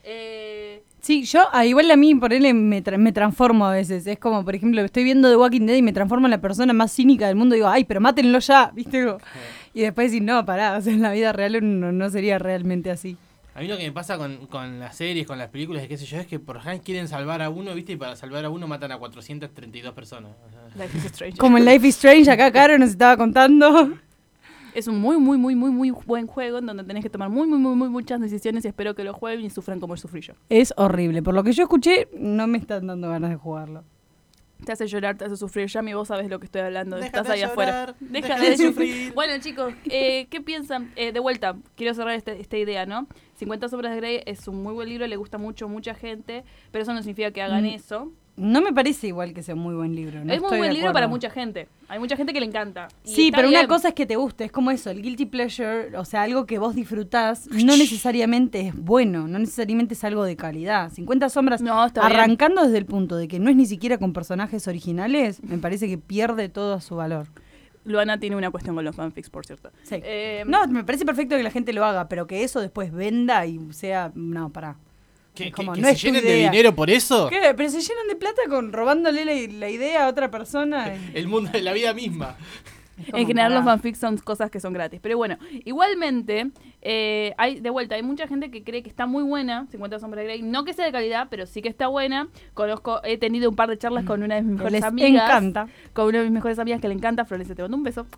Sí, yo igual a mí por él me transformo a veces. Es como, por ejemplo, estoy viendo The Walking Dead y me transformo en la persona más cínica del mundo y digo, ay, pero mátenlo ya, ¿viste? Y después decir, no, pará, o sea, en la vida real no sería realmente así. A mí lo que me pasa con las series, con las películas, qué sé yo, es que por ejemplo quieren salvar a uno, ¿viste? Y para salvar a uno matan a 432 personas. Life is Strange. Como en Life is Strange, acá Caro nos estaba contando. Es un muy, muy, muy, muy, muy buen juego en donde tenés que tomar muy, muy, muy, muy muchas decisiones y espero que lo jueguen y sufran como sufrí yo. Es horrible. Por lo que yo escuché, no me están dando ganas de jugarlo. Te hace llorar, te hace sufrir. Yami, vos sabés lo que estoy hablando. Déjate Estás ahí llorar, afuera. Déjate de sufrir. Bueno, chicos, ¿qué piensan? De vuelta, quiero cerrar esta idea, ¿no? 50 sombras de Grey es un muy buen libro, le gusta mucho a mucha gente, pero eso no significa que hagan eso. No me parece igual que sea un muy buen libro. No es muy estoy buen de libro acuerdo. para mucha gente. Hay mucha gente que le encanta. Sí, pero una cosa es que te guste, es como eso, el guilty pleasure, o sea, algo que vos disfrutás, no necesariamente es bueno, no necesariamente es algo de calidad. 50 sombras, arrancando desde el punto de que no es ni siquiera con personajes originales, me parece que pierde todo su valor. Luana tiene una cuestión con los fanfics, por cierto. Sí. No, me parece perfecto que la gente lo haga, pero que eso después venda y sea... No, pará. ¿Que no se llenen de dinero por eso? ¿Qué? ¿Pero se llenan de plata robándole la idea a otra persona? El mundo de la vida misma. En general los fanfics son cosas que son gratis. Pero bueno, igualmente, hay mucha gente que cree que está muy buena, 50 sombras de Grey. No que sea de calidad, pero sí que está buena. He tenido un par de charlas con una de mis mejores amigas. Les encanta. Con una de mis mejores amigas que le encanta. Florencia, te mando un beso.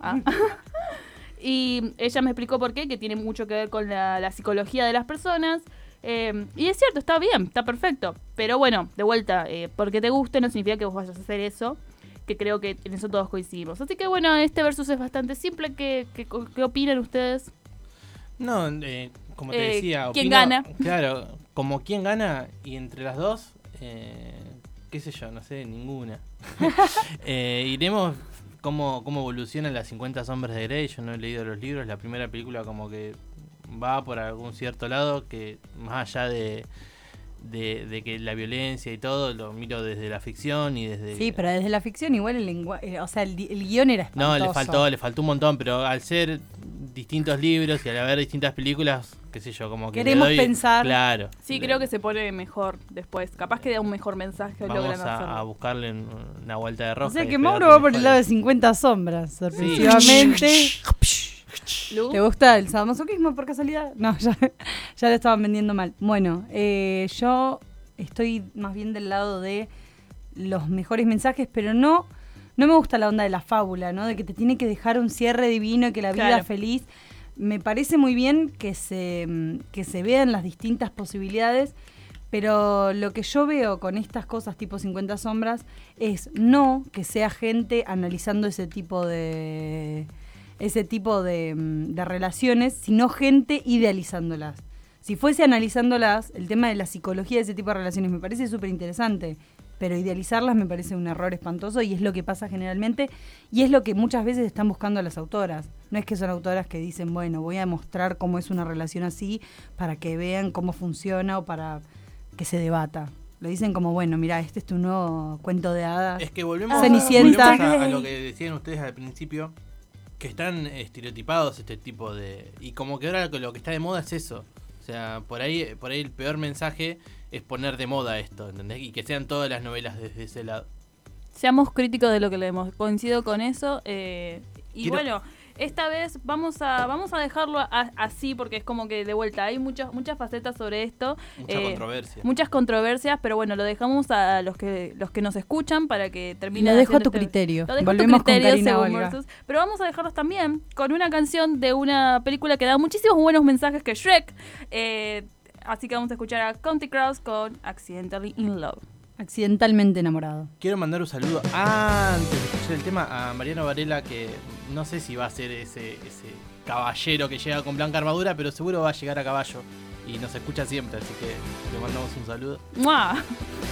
Y ella me explicó por qué, que tiene mucho que ver con la psicología de las personas. Y es cierto, está bien, está perfecto. Pero bueno, de vuelta, porque te guste no significa que vos vayas a hacer eso. Que creo que en eso todos coincidimos. Así que bueno, este versus es bastante simple. ¿Qué opinan ustedes? No, como te decía, ¿quién gana? Claro, como quién gana y entre las dos, qué sé yo, no sé, ninguna. Iremos cómo evolucionan las 50 sombras de Grey. Yo no he leído los libros. La primera película como que va por algún cierto lado que más allá de que la violencia y todo lo miro desde la ficción y desde... Sí, pero desde la ficción igual el lenguaje, o sea, el guión era espantoso. No, le faltó un montón, pero al ser distintos libros y al haber distintas películas, qué sé yo, como que queremos pensar. Claro. Sí, creo que se pone mejor después. Capaz que da un mejor mensaje. Vamos a buscarle una vuelta de roja. O sea que Mauro va por el lado de 50 sombras, sorpresivamente. Sí. ¿Te gusta el sadomasoquismo por casualidad? No, ya lo estaban vendiendo mal. Bueno, yo estoy más bien del lado de los mejores mensajes, pero no me gusta la onda de la fábula, ¿no? De que te tiene que dejar un cierre divino y que la vida es feliz. Me parece muy bien que se vean las distintas posibilidades, Pero lo que yo veo con estas cosas tipo 50 sombras es no que sea gente analizando ese tipo de relaciones, sino gente idealizándolas. Si fuese analizándolas, el tema de la psicología de ese tipo de relaciones me parece súper interesante, pero idealizarlas me parece un error espantoso y es lo que pasa generalmente y es lo que muchas veces están buscando las autoras. No es que son autoras que dicen, bueno, voy a mostrar cómo es una relación así para que vean cómo funciona o para que se debata. Lo dicen como, bueno, mira, este es tu nuevo cuento de hadas. Es que volvemos Cenicienta. a lo que decían ustedes al principio, que están estereotipados este tipo de... Y como que ahora lo que está de moda es eso. O sea, por ahí el peor mensaje es poner de moda esto, ¿entendés? Y que sean todas las novelas desde ese lado. Seamos críticos de lo que leemos. Coincido con eso. Y bueno, esta vez vamos a dejarlo así porque es como que de vuelta hay muchas facetas sobre esto. Muchas controversias, pero bueno, lo dejamos a los que nos escuchan para que termine. Lo dejo a tu criterio. Lo dejo Volvemos a tu criterio, con Karina según Olga. Versus. Pero vamos a dejarlos también con una canción de una película que da muchísimos buenos mensajes, que es Shrek. Así que vamos a escuchar a Counting Crows con Accidentally in Love. Accidentalmente enamorado. Quiero mandar un saludo antes de escuchar el tema a Mariano Varela, que no sé si va a ser ese caballero que llega con blanca armadura, pero seguro va a llegar a caballo y nos escucha siempre, así que le mandamos un saludo. ¡Mua!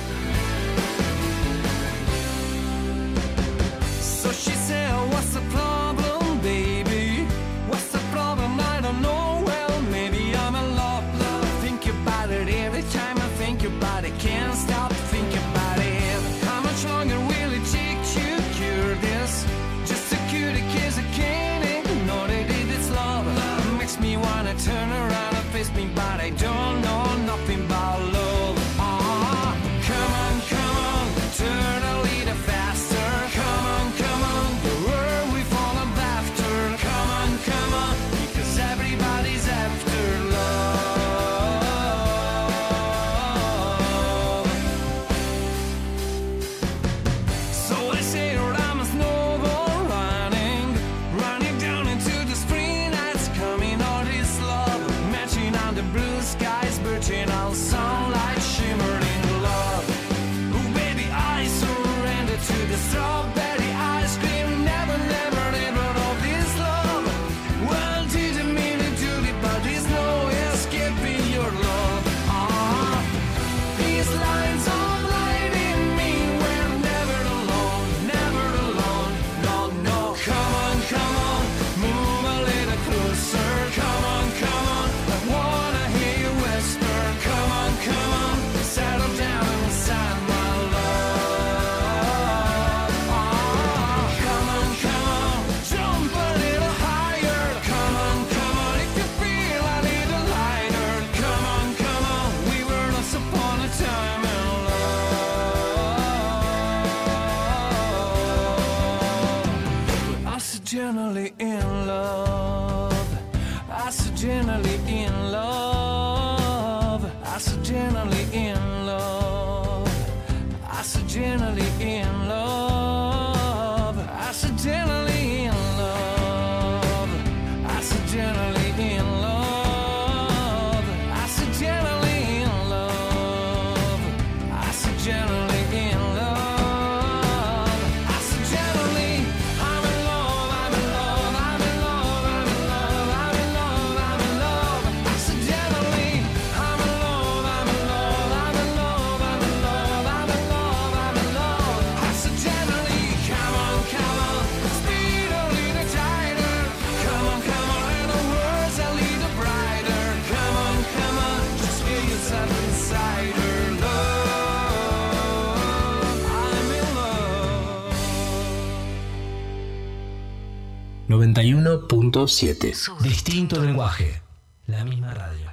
So she said, what's the problem, baby? What's the problem? I don't know. Well, maybe I'm in love. Think about it every time I think about it. Can't stop thinking about it. How much longer will it take to cure this? Just a cutie kiss, I can't ignore it. It's love. Makes me wanna turn around and face me, but I don't know nothing about love. Come on, turn a little faster. Come on, the world we fall after. Come on, because everybody's after love. So I say I'm a snowball running down into the spring that's coming. All this love, matching on the blue skies, birching on sunlight, shimmering love. Ooh, baby, I surrender to the strawberry ice cream. Never all this love. Well, didn't mean to do it, but there's no escaping your love. These lines of light in me, we're never alone. No. Come on, move a little closer. Come on, I wanna hear you whisper. Come on, settle down inside my love. Come on, jump a little higher. Come on, if you feel a little lighter. Come on, we were once upon a time in love. Accidentally in love. Accidentally in love. Accidentally in love. Accidentally in love. Accidentally in love. Accidentally in love. Accidentally in love. Accidentally in love. Accidentally, I'm in love. Accidentally, I'm in love. Accidentally, come on, speed a little tighter. Come on, and the words a little brighter. Come on, just get yourself inside her love. I'm in love. 91.7. Distinto lenguaje. La misma radio.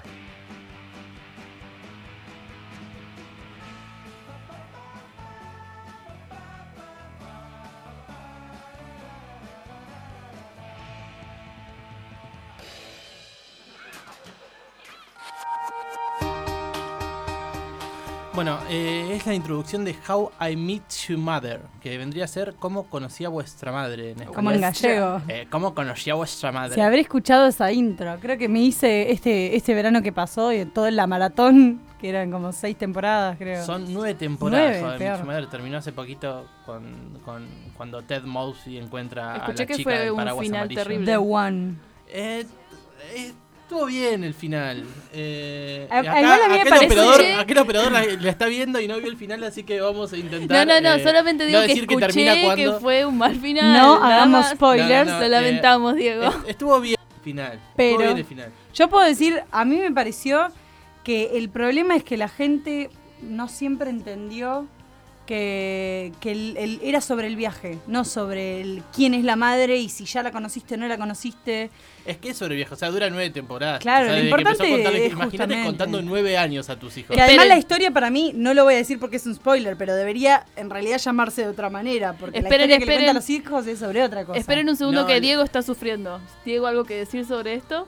Bueno, es la introducción de How I Met Your Mother, que vendría a ser Cómo conocí a vuestra madre en español. Como en gallego. Cómo conocí a vuestra madre. Si habré escuchado esa intro, creo que me hice este verano que pasó y todo en la maratón, que eran como 6 temporadas, creo. Son 9 temporadas. 9, How I Met peor. Your Mother terminó hace poquito cuando Ted Mosby encuentra Escuché a que la chica fue del un paraguas final amarillo. terrible. The One. Estuvo bien el final. Igual a mí me parece- aquel operador la está viendo y no vio el final, así que vamos a intentar. No, solamente digo que decir escuché termina que cuando. fue un mal final. No nada hagamos más. spoilers. Lo lamentamos, Diego. Estuvo bien el final. Pero estuvo bien el final. yo puedo decir, a mí me pareció que el problema es que la gente no siempre entendió que era sobre el viaje, no sobre quién es la madre y si ya la conociste o no la conociste. Es que es sobre viejo, o sea, dura 9 temporadas. Claro, O sea, lo desde que empezó a importante contarle- es Imagínate justamente- contando 9 años a tus hijos. Que además la historia para mí, no lo voy a decir porque es un spoiler, pero debería en realidad llamarse de otra manera, porque la historia que le cuentan a los hijos es sobre otra cosa. Esperen un segundo No, que el- Diego está sufriendo. ¿Diego algo que decir sobre esto?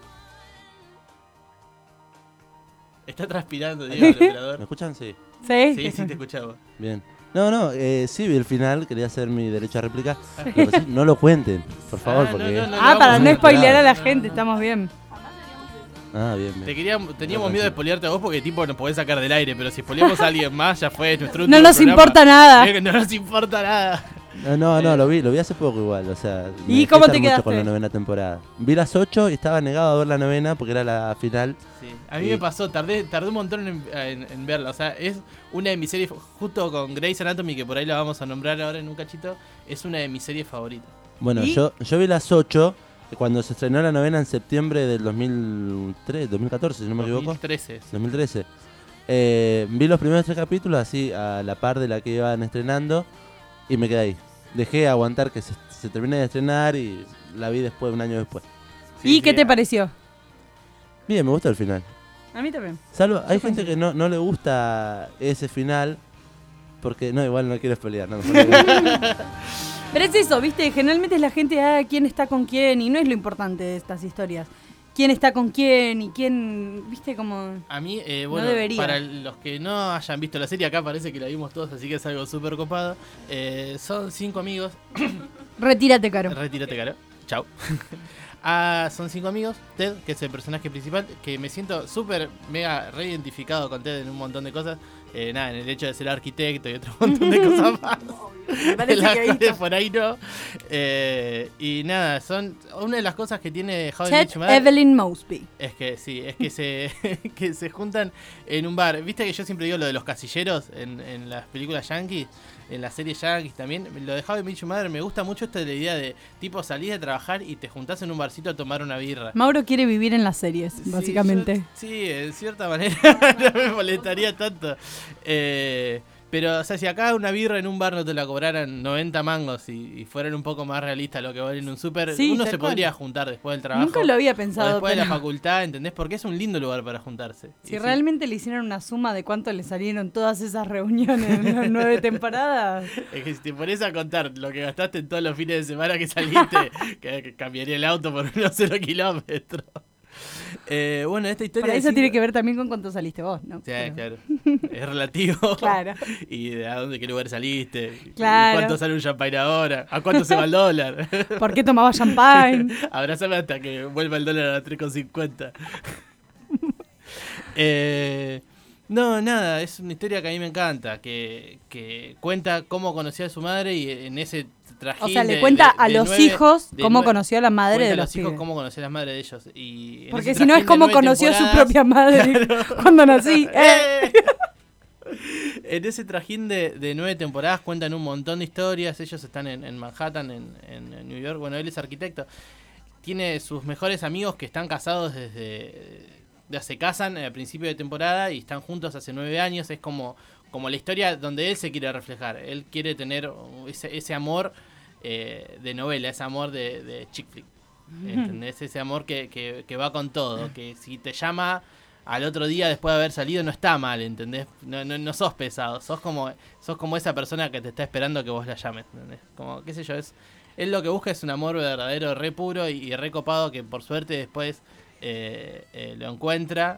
Está transpirando, Diego, el operador. ¿Me escuchan? Sí. Sí. Sí, te escuchamos. Bien. No, sí vi el final, quería hacer mi derecho a réplica. Pero sí, no lo cuenten, por favor, porque... Para no spoilear a la gente, estamos bien. Ah, bien. Teníamos miedo de spoilearte a vos porque tipo nos podés sacar del aire, pero si spoileamos a alguien más ya fue nuestro No último nos programa. importa nada. No nos importa nada. No, lo vi hace poco igual, o sea... me ¿Y dejé cómo echar te mucho quedaste? con la 9ª temporada. Vi las 8 y estaba negado a ver la 9ª porque era la final. Sí. A mí me pasó, tardé un montón en verla. O sea, es una de mis series, justo con Grey's Anatomy, que por ahí la vamos a nombrar ahora en un cachito, es una de mis series favoritas. Bueno, yo vi las 8 cuando se estrenó la 9ª en septiembre del 2014, si no me equivoco. 2013. Vi los primeros 3 capítulos así a la par de la que iban estrenando y me quedé ahí. Dejé aguantar que se termine de estrenar y la vi después, un año después. ¿Y qué te pareció? Bien, me gustó el final. A mí también. Salvo, hay gente que no le gusta ese final porque, no, igual no quiero spoilear. No, Pero es eso, ¿viste? Generalmente es la gente, quién está con quién, y no es lo importante de estas historias. Quién está con quién y quién, ¿viste? Como... A mí, no bueno, debería. para los que no hayan visto la serie, acá parece que la vimos todos, así que es algo súper copado. Son 5 amigos. Retírate, Caro. Retírate, Caro. Chau. Son 5 amigos. Ted, que es el personaje principal, que me siento súper mega reidentificado con Ted en un montón de cosas. En el hecho de ser arquitecto y otro montón de cosas más. Me parece Las que cuales por ahí no. Y nada, son una de las cosas que tiene How I Met Chet Your Mother. Evelyn Mosby. Es que sí, es que que se juntan en un bar. Viste que yo siempre digo lo de los casilleros en las películas yankees, en las series yankees también. Lo de How I Met Your Mother me gusta mucho esta de la idea de tipo salís de trabajar y te juntás en un barcito a tomar una birra. Mauro quiere vivir en las series, básicamente. Sí, en cierta manera no me molestaría tanto. Pero, o sea, si acá una birra en un bar no te la cobraran 90 mangos y fueran un poco más realistas lo que vale en un súper, Sí, uno tal se cual. podría juntar después del trabajo. Nunca lo había o pensado, después de la pero- facultad, ¿entendés? Porque es un lindo lugar para juntarse. Si Y sí. realmente le hicieran una suma de cuánto le salieron todas esas reuniones en las 9 temporadas. Es que si te pones a contar lo que gastaste en todos los fines de semana que saliste, que cambiaría el auto por unos 0 kilómetros. Bueno, esta historia... Para eso de tiene que ver también con cuánto saliste vos, ¿no? Sí, Pero- claro. Es relativo. Claro. Y de a dónde, qué lugar saliste. Claro. Y cuánto sale un champagne ahora. ¿A cuánto se va el dólar? ¿Por qué tomaba champagne? Abrázame hasta que vuelva el dólar a 3,50. No, nada, es una historia que a mí me encanta. Que cuenta cómo conoció a su madre y en ese trajín. O sea, le cuenta a los hijos cómo conoció a la madre cuenta de a los los hijos pibes. cómo conoció a la madre de ellos. Y en Porque ese si no es trajín de como 9 conoció a su temporadas- propia madre Claro. cuando nací. En ese trajín de 9 temporadas cuentan un montón de historias. Ellos están en Manhattan, en New York. Bueno, él es arquitecto. Tiene sus mejores amigos que están casados se casan a principio de temporada y están juntos hace 9 años. Es como la historia donde él se quiere reflejar. Él quiere tener ese amor de novela, ese amor de chick flick. ¿Entendés? Ese amor que va con todo. Que si te llama al otro día después de haber salido no está mal, ¿entendés? No sos pesado. Sos como esa persona que te está esperando que vos la llames, ¿entendés? Como, qué sé yo, él lo que busca es un amor verdadero, re puro y re copado, que por suerte después lo encuentra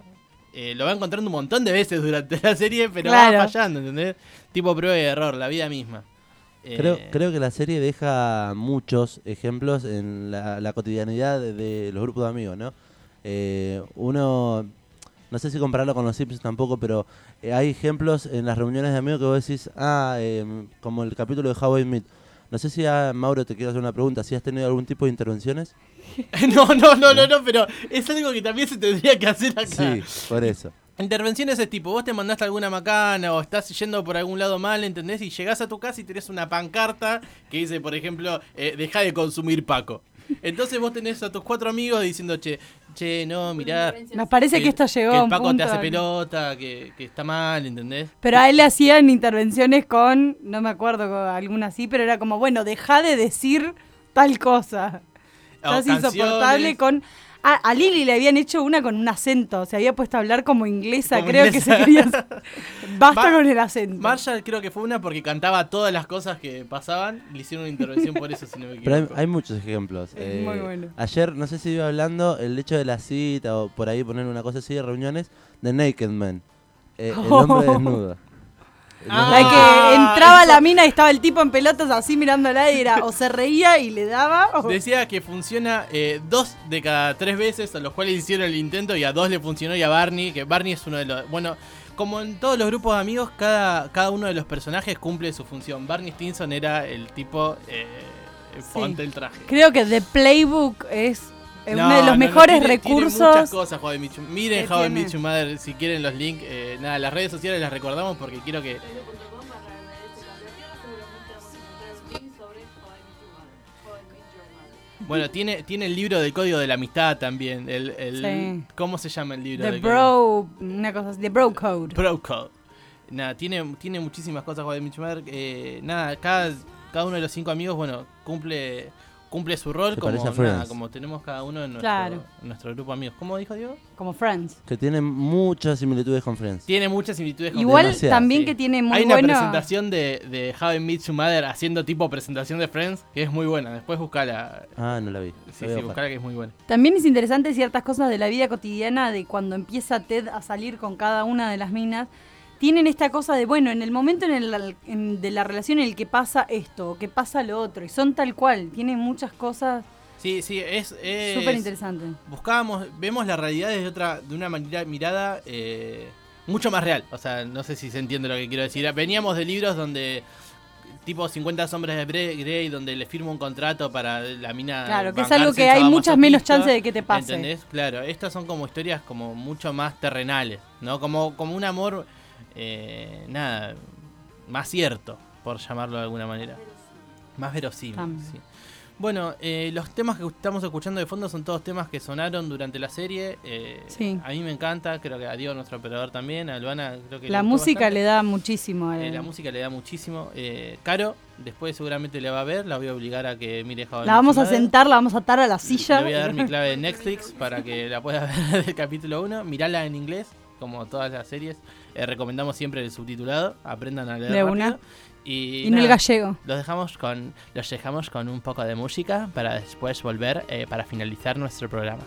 lo va encontrando un montón de veces durante la serie, pero Claro. va fallando, ¿entendés? Tipo prueba y error, la vida misma. Creo que la serie deja muchos ejemplos en la cotidianidad de los grupos de amigos, ¿no? Uno, no sé si compararlo con los Simpsons tampoco, pero hay ejemplos en las reuniones de amigos que vos decís, como el capítulo de How I Met. No sé si Mauro, te quiero hacer una pregunta, si has tenido algún tipo de intervenciones. No, pero es algo que también se tendría que hacer acá. Sí, por eso. Intervenciones es tipo, vos te mandaste alguna macana o estás yendo por algún lado mal, ¿entendés? Y llegás a tu casa y tenés una pancarta que dice, por ejemplo, deja de consumir Paco. Entonces vos tenés a tus 4 amigos diciendo, che, no, mirá. Me parece que esto llegó que a el un Paco punto te hace de- pelota, que está mal, ¿entendés? Pero a él le hacían intervenciones con, no me acuerdo, con alguna así, pero era como, bueno, deja de decir tal cosa. O Estás insoportable canciones. con... A Lily le habían hecho una con un acento, se había puesto a hablar como inglesa, Como creo inglesa. que se quería... Basta con el acento. Marshall creo que fue una porque cantaba todas las cosas que pasaban. Le hicieron una intervención por eso, si no me Pero equivoco. hay muchos ejemplos. Es muy bueno. Ayer, no sé si iba hablando, el hecho de la cita o por ahí poner una cosa así de reuniones, de Naked Man. El hombre desnudo. La que entraba la mina y estaba el tipo en pelotas así mirándola y era o se reía y le daba o... Decía que funciona 2 de cada 3 veces, a los cuales hicieron el intento y a 2 le funcionó y a Barney, que Barney es uno de los... Bueno, como en todos los grupos de amigos, cada uno de los personajes cumple su función. Barney Stinson era el tipo ponte el traje. Creo que The Playbook es No, uno de los no, mejores tiene recursos. muchas cosas, How I Met Your- Miren que How I tiene. Met Your Mother si quieren los links. Nada, las redes sociales las recordamos porque quiero que... Bueno, tiene el libro del código de la amistad también. Sí. ¿Cómo se llama el libro The del Bro, una cosa así, The Bro Code. Bro Code. Nada, tiene muchísimas cosas How I Met Your Mother. Nada, cada uno de los 5 amigos, bueno, cumple su rol Se como, parece a nada, Friends. como tenemos cada uno en Claro. nuestro grupo de amigos. ¿Cómo dijo Diego? Como Friends. Que tiene muchas similitudes con Friends. Tiene muchas similitudes con Igual Friends. también que tiene muy Hay una bueno... presentación de How I Met Your Mother haciendo tipo presentación de Friends que es muy buena. Después buscala. Ah, no la vi. Sí, La voy a buscar. buscala que es muy buena. También es interesante ciertas cosas de la vida cotidiana de cuando empieza Ted a salir con cada una de las minas. Tienen esta cosa de, bueno, en el momento de la relación en el que pasa esto, o que pasa lo otro, y son tal cual, tienen muchas cosas Sí, es súper interesantes. Vemos la realidad de una mirada mucho más real. O sea, no sé si se entiende lo que quiero decir. Veníamos de libros donde tipo 50 sombras de Grey, donde le firma un contrato para la mina. Claro, que es bancarse algo que el hay muchas menos sadomasoquista, chances de que te pase. ¿Entendés? Claro, estas son como historias como mucho más terrenales, ¿no? Como un amor, nada, más cierto, por llamarlo de alguna manera. Más verosímil, También. sí. Bueno, los temas que estamos escuchando de fondo son todos temas que sonaron durante la serie. Sí. A mí me encanta, creo que a Diego, nuestro operador también, a Albana creo que La le gustó música bastante. le da muchísimo. La música le da muchísimo. Caro, después seguramente le va a ver, la voy a obligar a que mire How I La Met vamos Your a Mother. sentar, la vamos a atar a la silla. Le voy a dar mi clave de Netflix para que la pueda ver del capítulo 1. Mirala en inglés, como todas las series. Recomendamos siempre el subtitulado, aprendan a leer De rápido. una. Y no el nada, gallego. Los dejamos con un poco de música para después volver para finalizar nuestro programa.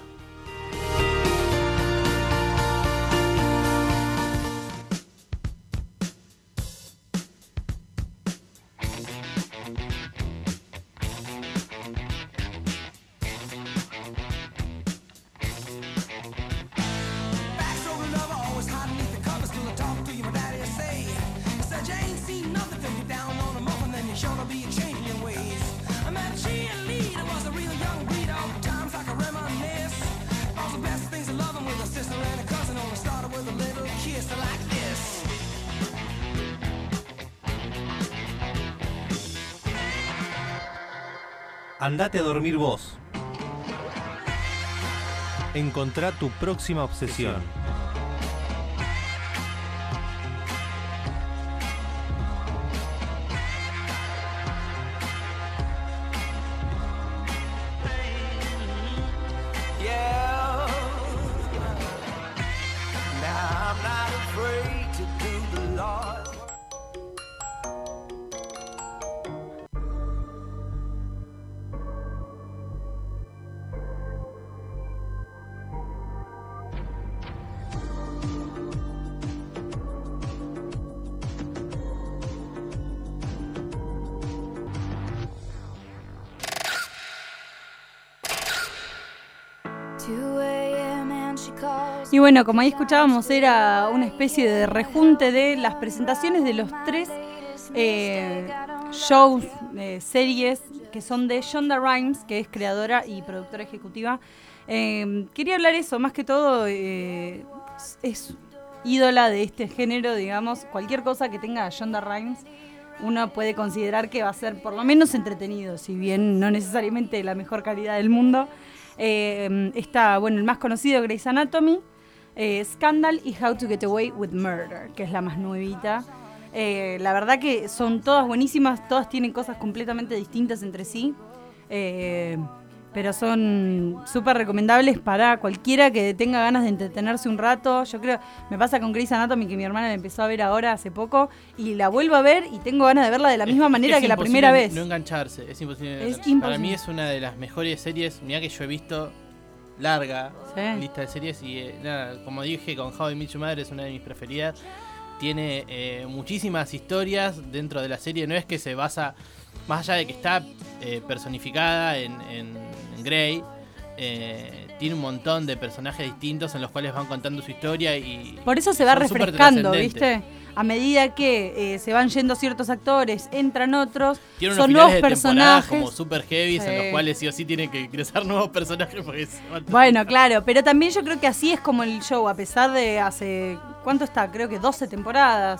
Andate a dormir vos. Encontrá tu próxima obsesión. Yeah. Now I'm not afraid to do the Lord. Y bueno, como ahí escuchábamos, era una especie de rejunte de las presentaciones de los 3 shows, series, que son de Shonda Rhimes, que es creadora y productora ejecutiva. Quería hablar eso, más que todo, es ídola de este género, digamos. Cualquier cosa que tenga Shonda Rhimes, uno puede considerar que va a ser por lo menos entretenido, si bien no necesariamente de la mejor calidad del mundo. Está, bueno, el más conocido, Grey's Anatomy, Scandal y How to Get Away with Murder, que es la más nuevita. La verdad que son todas buenísimas, todas tienen cosas completamente distintas entre sí, pero son súper recomendables para cualquiera que tenga ganas de entretenerse un rato. Yo creo, me pasa con Grey's Anatomy, que mi hermana la empezó a ver ahora hace poco, y la vuelvo a ver y tengo ganas de verla de la misma manera que la primera vez. No engancharse, es imposible. Imposible. Para mí es una de las mejores series, mirá que yo he visto larga lista de series y nada, como dije, con How I Met Your Mother es una de mis preferidas. Tiene muchísimas historias dentro de la serie, no es que se basa, más allá de que está personificada en Grey, tiene un montón de personajes distintos en los cuales van contando su historia y por eso se va refrescando, ¿viste? A medida que se van yendo ciertos actores, entran otros, tiene son unos nuevos finales de personajes como super heavy, en los cuales sí o sí tienen que ingresar nuevos personajes porque bueno, claro, pero también yo creo que así es como el show, a pesar de hace, ¿cuánto está? Creo que 12 temporadas.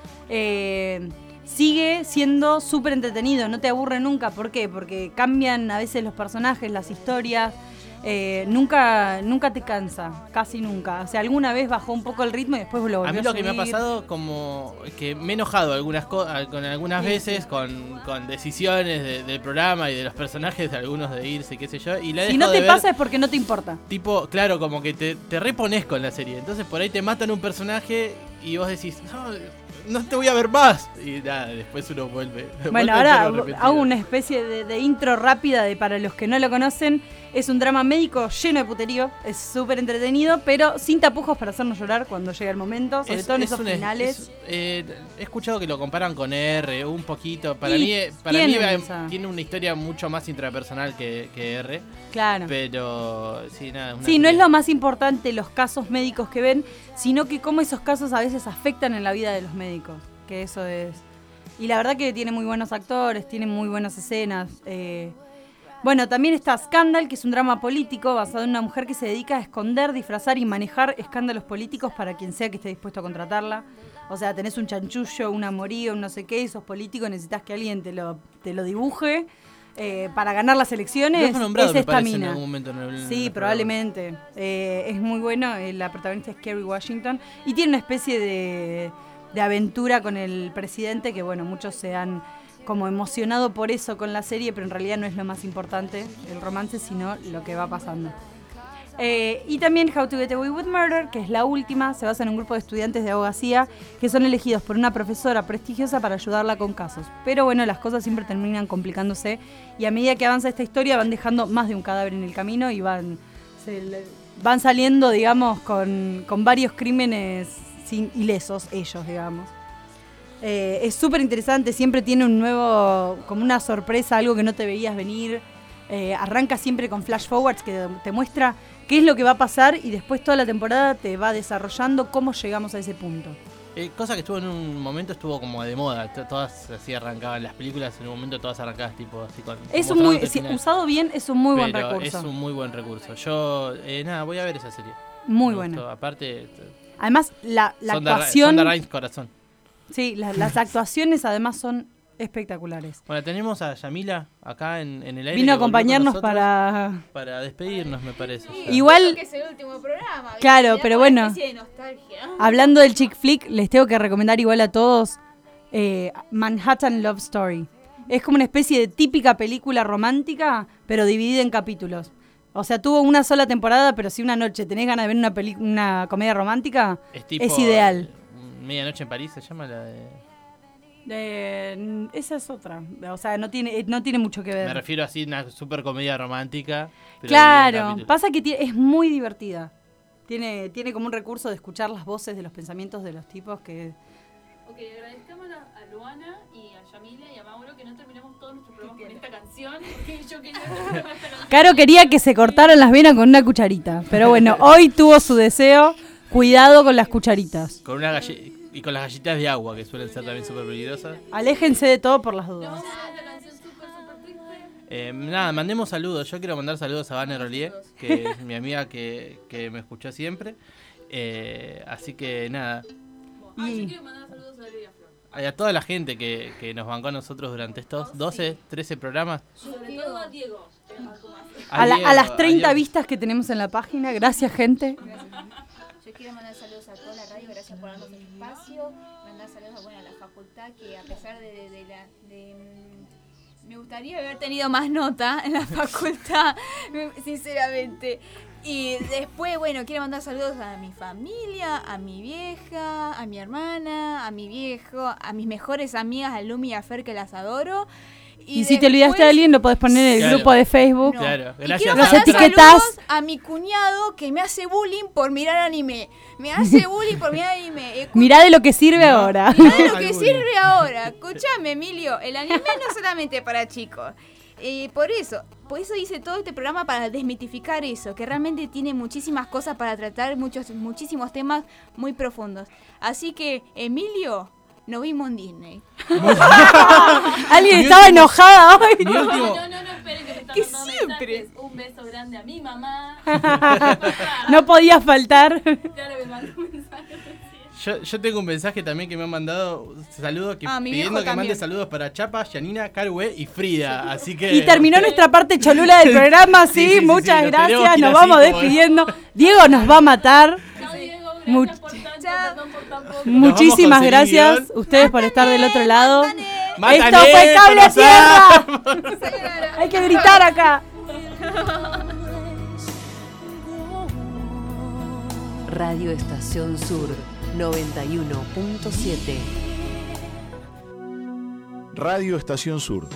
Sigue siendo súper entretenido, no te aburre nunca. ¿Por qué? Porque cambian a veces los personajes, las historias. Nunca te cansa, casi nunca. O sea, alguna vez bajó un poco el ritmo y después lo volvió a subir. A mí lo que me ha pasado, como que me he enojado algunas veces con decisiones del programa y de los personajes, de algunos de irse, qué sé yo. Y si no te pasa es porque no te importa. Tipo, claro, como que te repones con la serie. Entonces por ahí te matan un personaje y vos decís, no te voy a ver más. Y nada, después uno vuelve. Bueno, ahora hago una especie de intro rápida para los que no lo conocen. Es un drama médico lleno de puterío. Es súper entretenido, pero sin tapujos para hacernos llorar cuando llega el momento. Sobre todo en esos finales. He escuchado que lo comparan con R un poquito. Para mí tiene una historia mucho más intrapersonal que R. Claro. Pero sí, nada. Sí, no es lo más importante los casos médicos que ven, sino que cómo esos casos a veces afectan en la vida de los médicos. Que eso es. Y la verdad que tiene muy buenos actores, tiene muy buenas escenas. Bueno, también está Scandal, que es un drama político basado en una mujer que se dedica a esconder, disfrazar y manejar escándalos políticos para quien sea que esté dispuesto a contratarla. O sea, tenés un chanchullo, un amorío, un no sé qué, y sos político, necesitas que alguien te lo dibuje para ganar las elecciones. Lo has nombrado, es esta mina. En algún momento en el probablemente. Es muy bueno, la protagonista es Kerry Washington, y tiene una especie de aventura con el presidente que, bueno, muchos se han como emocionado por eso con la serie, pero en realidad no es lo más importante el romance, sino lo que va pasando. Y también How to Get Away with Murder, que es la última, se basa en un grupo de estudiantes de abogacía que son elegidos por una profesora prestigiosa para ayudarla con casos. Pero bueno, las cosas siempre terminan complicándose y a medida que avanza esta historia van dejando más de un cadáver en el camino y van saliendo, digamos, con varios crímenes ilesos ellos, digamos. Es súper interesante, siempre tiene un nuevo, como una sorpresa, algo que no te veías venir. Arranca siempre con flash forwards que te muestra qué es lo que va a pasar y después toda la temporada te va desarrollando cómo llegamos a ese punto. Cosa que estuvo en un momento, estuvo como de moda, todas así arrancaban las películas, en un momento todas arrancadas tipo así con... usado bien es un muy buen recurso. Es un muy buen recurso. Yo, voy a ver esa serie. Muy buena. Aparte... Además, la actuación... Sonda Rhimes corazón. Sí, las actuaciones además son espectaculares. Bueno, tenemos a Yamila acá en el aire. Vino a acompañarnos para despedirnos, me parece. Sí, igual que es el último programa. Claro, pero bueno. Hablando del chick flick, les tengo que recomendar igual a todos Manhattan Love Story. Es como una especie de típica película romántica, pero dividida en capítulos. O sea, tuvo una sola temporada, pero si una noche tenés ganas de ver una comedia romántica, es ideal. Medianoche en París se llama la esa es otra. O sea, no tiene mucho que ver. Me refiero así a una super comedia romántica. Pero claro, pasa que es muy divertida. Tiene como un recurso de escuchar las voces de los pensamientos de los tipos que... Ok, agradezcamos a Luana y a Yamila y a Mauro que no terminamos todos nuestros programas con esta canción. Porque yo quería Caro quería que se cortaran las venas con una cucharita. Pero bueno, hoy tuvo su deseo. Cuidado con las cucharitas. Con una y con las galletas de agua, que suelen ser también súper peligrosas. Aléjense de todo por las dudas. Nada, mandemos saludos. Yo quiero mandar saludos a Vane Rolier, que es mi amiga que me escuchó siempre. Así que nada. Yo quiero mandar saludos a Lidia Flor. A toda la gente que nos bancó a nosotros durante estos 12, 13 programas. Sobre todo a Diego. A las 30 vistas que tenemos en la página. Gracias, gente. Yo quiero mandar saludos a toda la radio, gracias por darnos el espacio. Mandar saludos a la facultad, que a pesar me gustaría haber tenido más nota en la facultad, sinceramente. Y después, quiero mandar saludos a mi familia, a mi vieja, a mi hermana, a mi viejo, a mis mejores amigas, a Lumi y a Fer, que las adoro. Y si te olvidaste de alguien, lo podés poner en el grupo de Facebook. No. Claro, gracias. Y quiero Los mandar etiquetás. saludos a mi cuñado, que me hace bullying por mirar anime. Me hace bullying por mirar anime. Mirá de lo que sirve ahora. Mirá de lo que sirve ahora. Escuchame, Emilio, el anime no es solamente para chicos. Por eso hice todo este programa, para desmitificar eso, que realmente tiene muchísimas cosas para tratar, muchísimos temas muy profundos. Así que, Emilio, nos vimos en Disney. Alguien estaba enojada hoy. No, esperen, que me están mandando mensajes. Un beso grande a mi mamá. No podía faltar. Claro, me mandó un mensaje. Yo tengo un mensaje también que me han mandado saludos, pidiendo que mande saludos para Chapa, Yanina, Carue y Frida. Así que. Y terminó nuestra parte cholula del programa, sí, muchas gracias. Nos vamos despidiendo. Diego nos va a matar. Muchísimas gracias ustedes por estar del otro lado. Esto fue Cable a Tierra. Hay que gritar acá. Radio Estación Sur 91.7. Radio Estación Sur.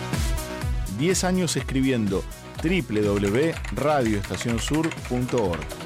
10 años escribiendo www.radioestacionsur.org.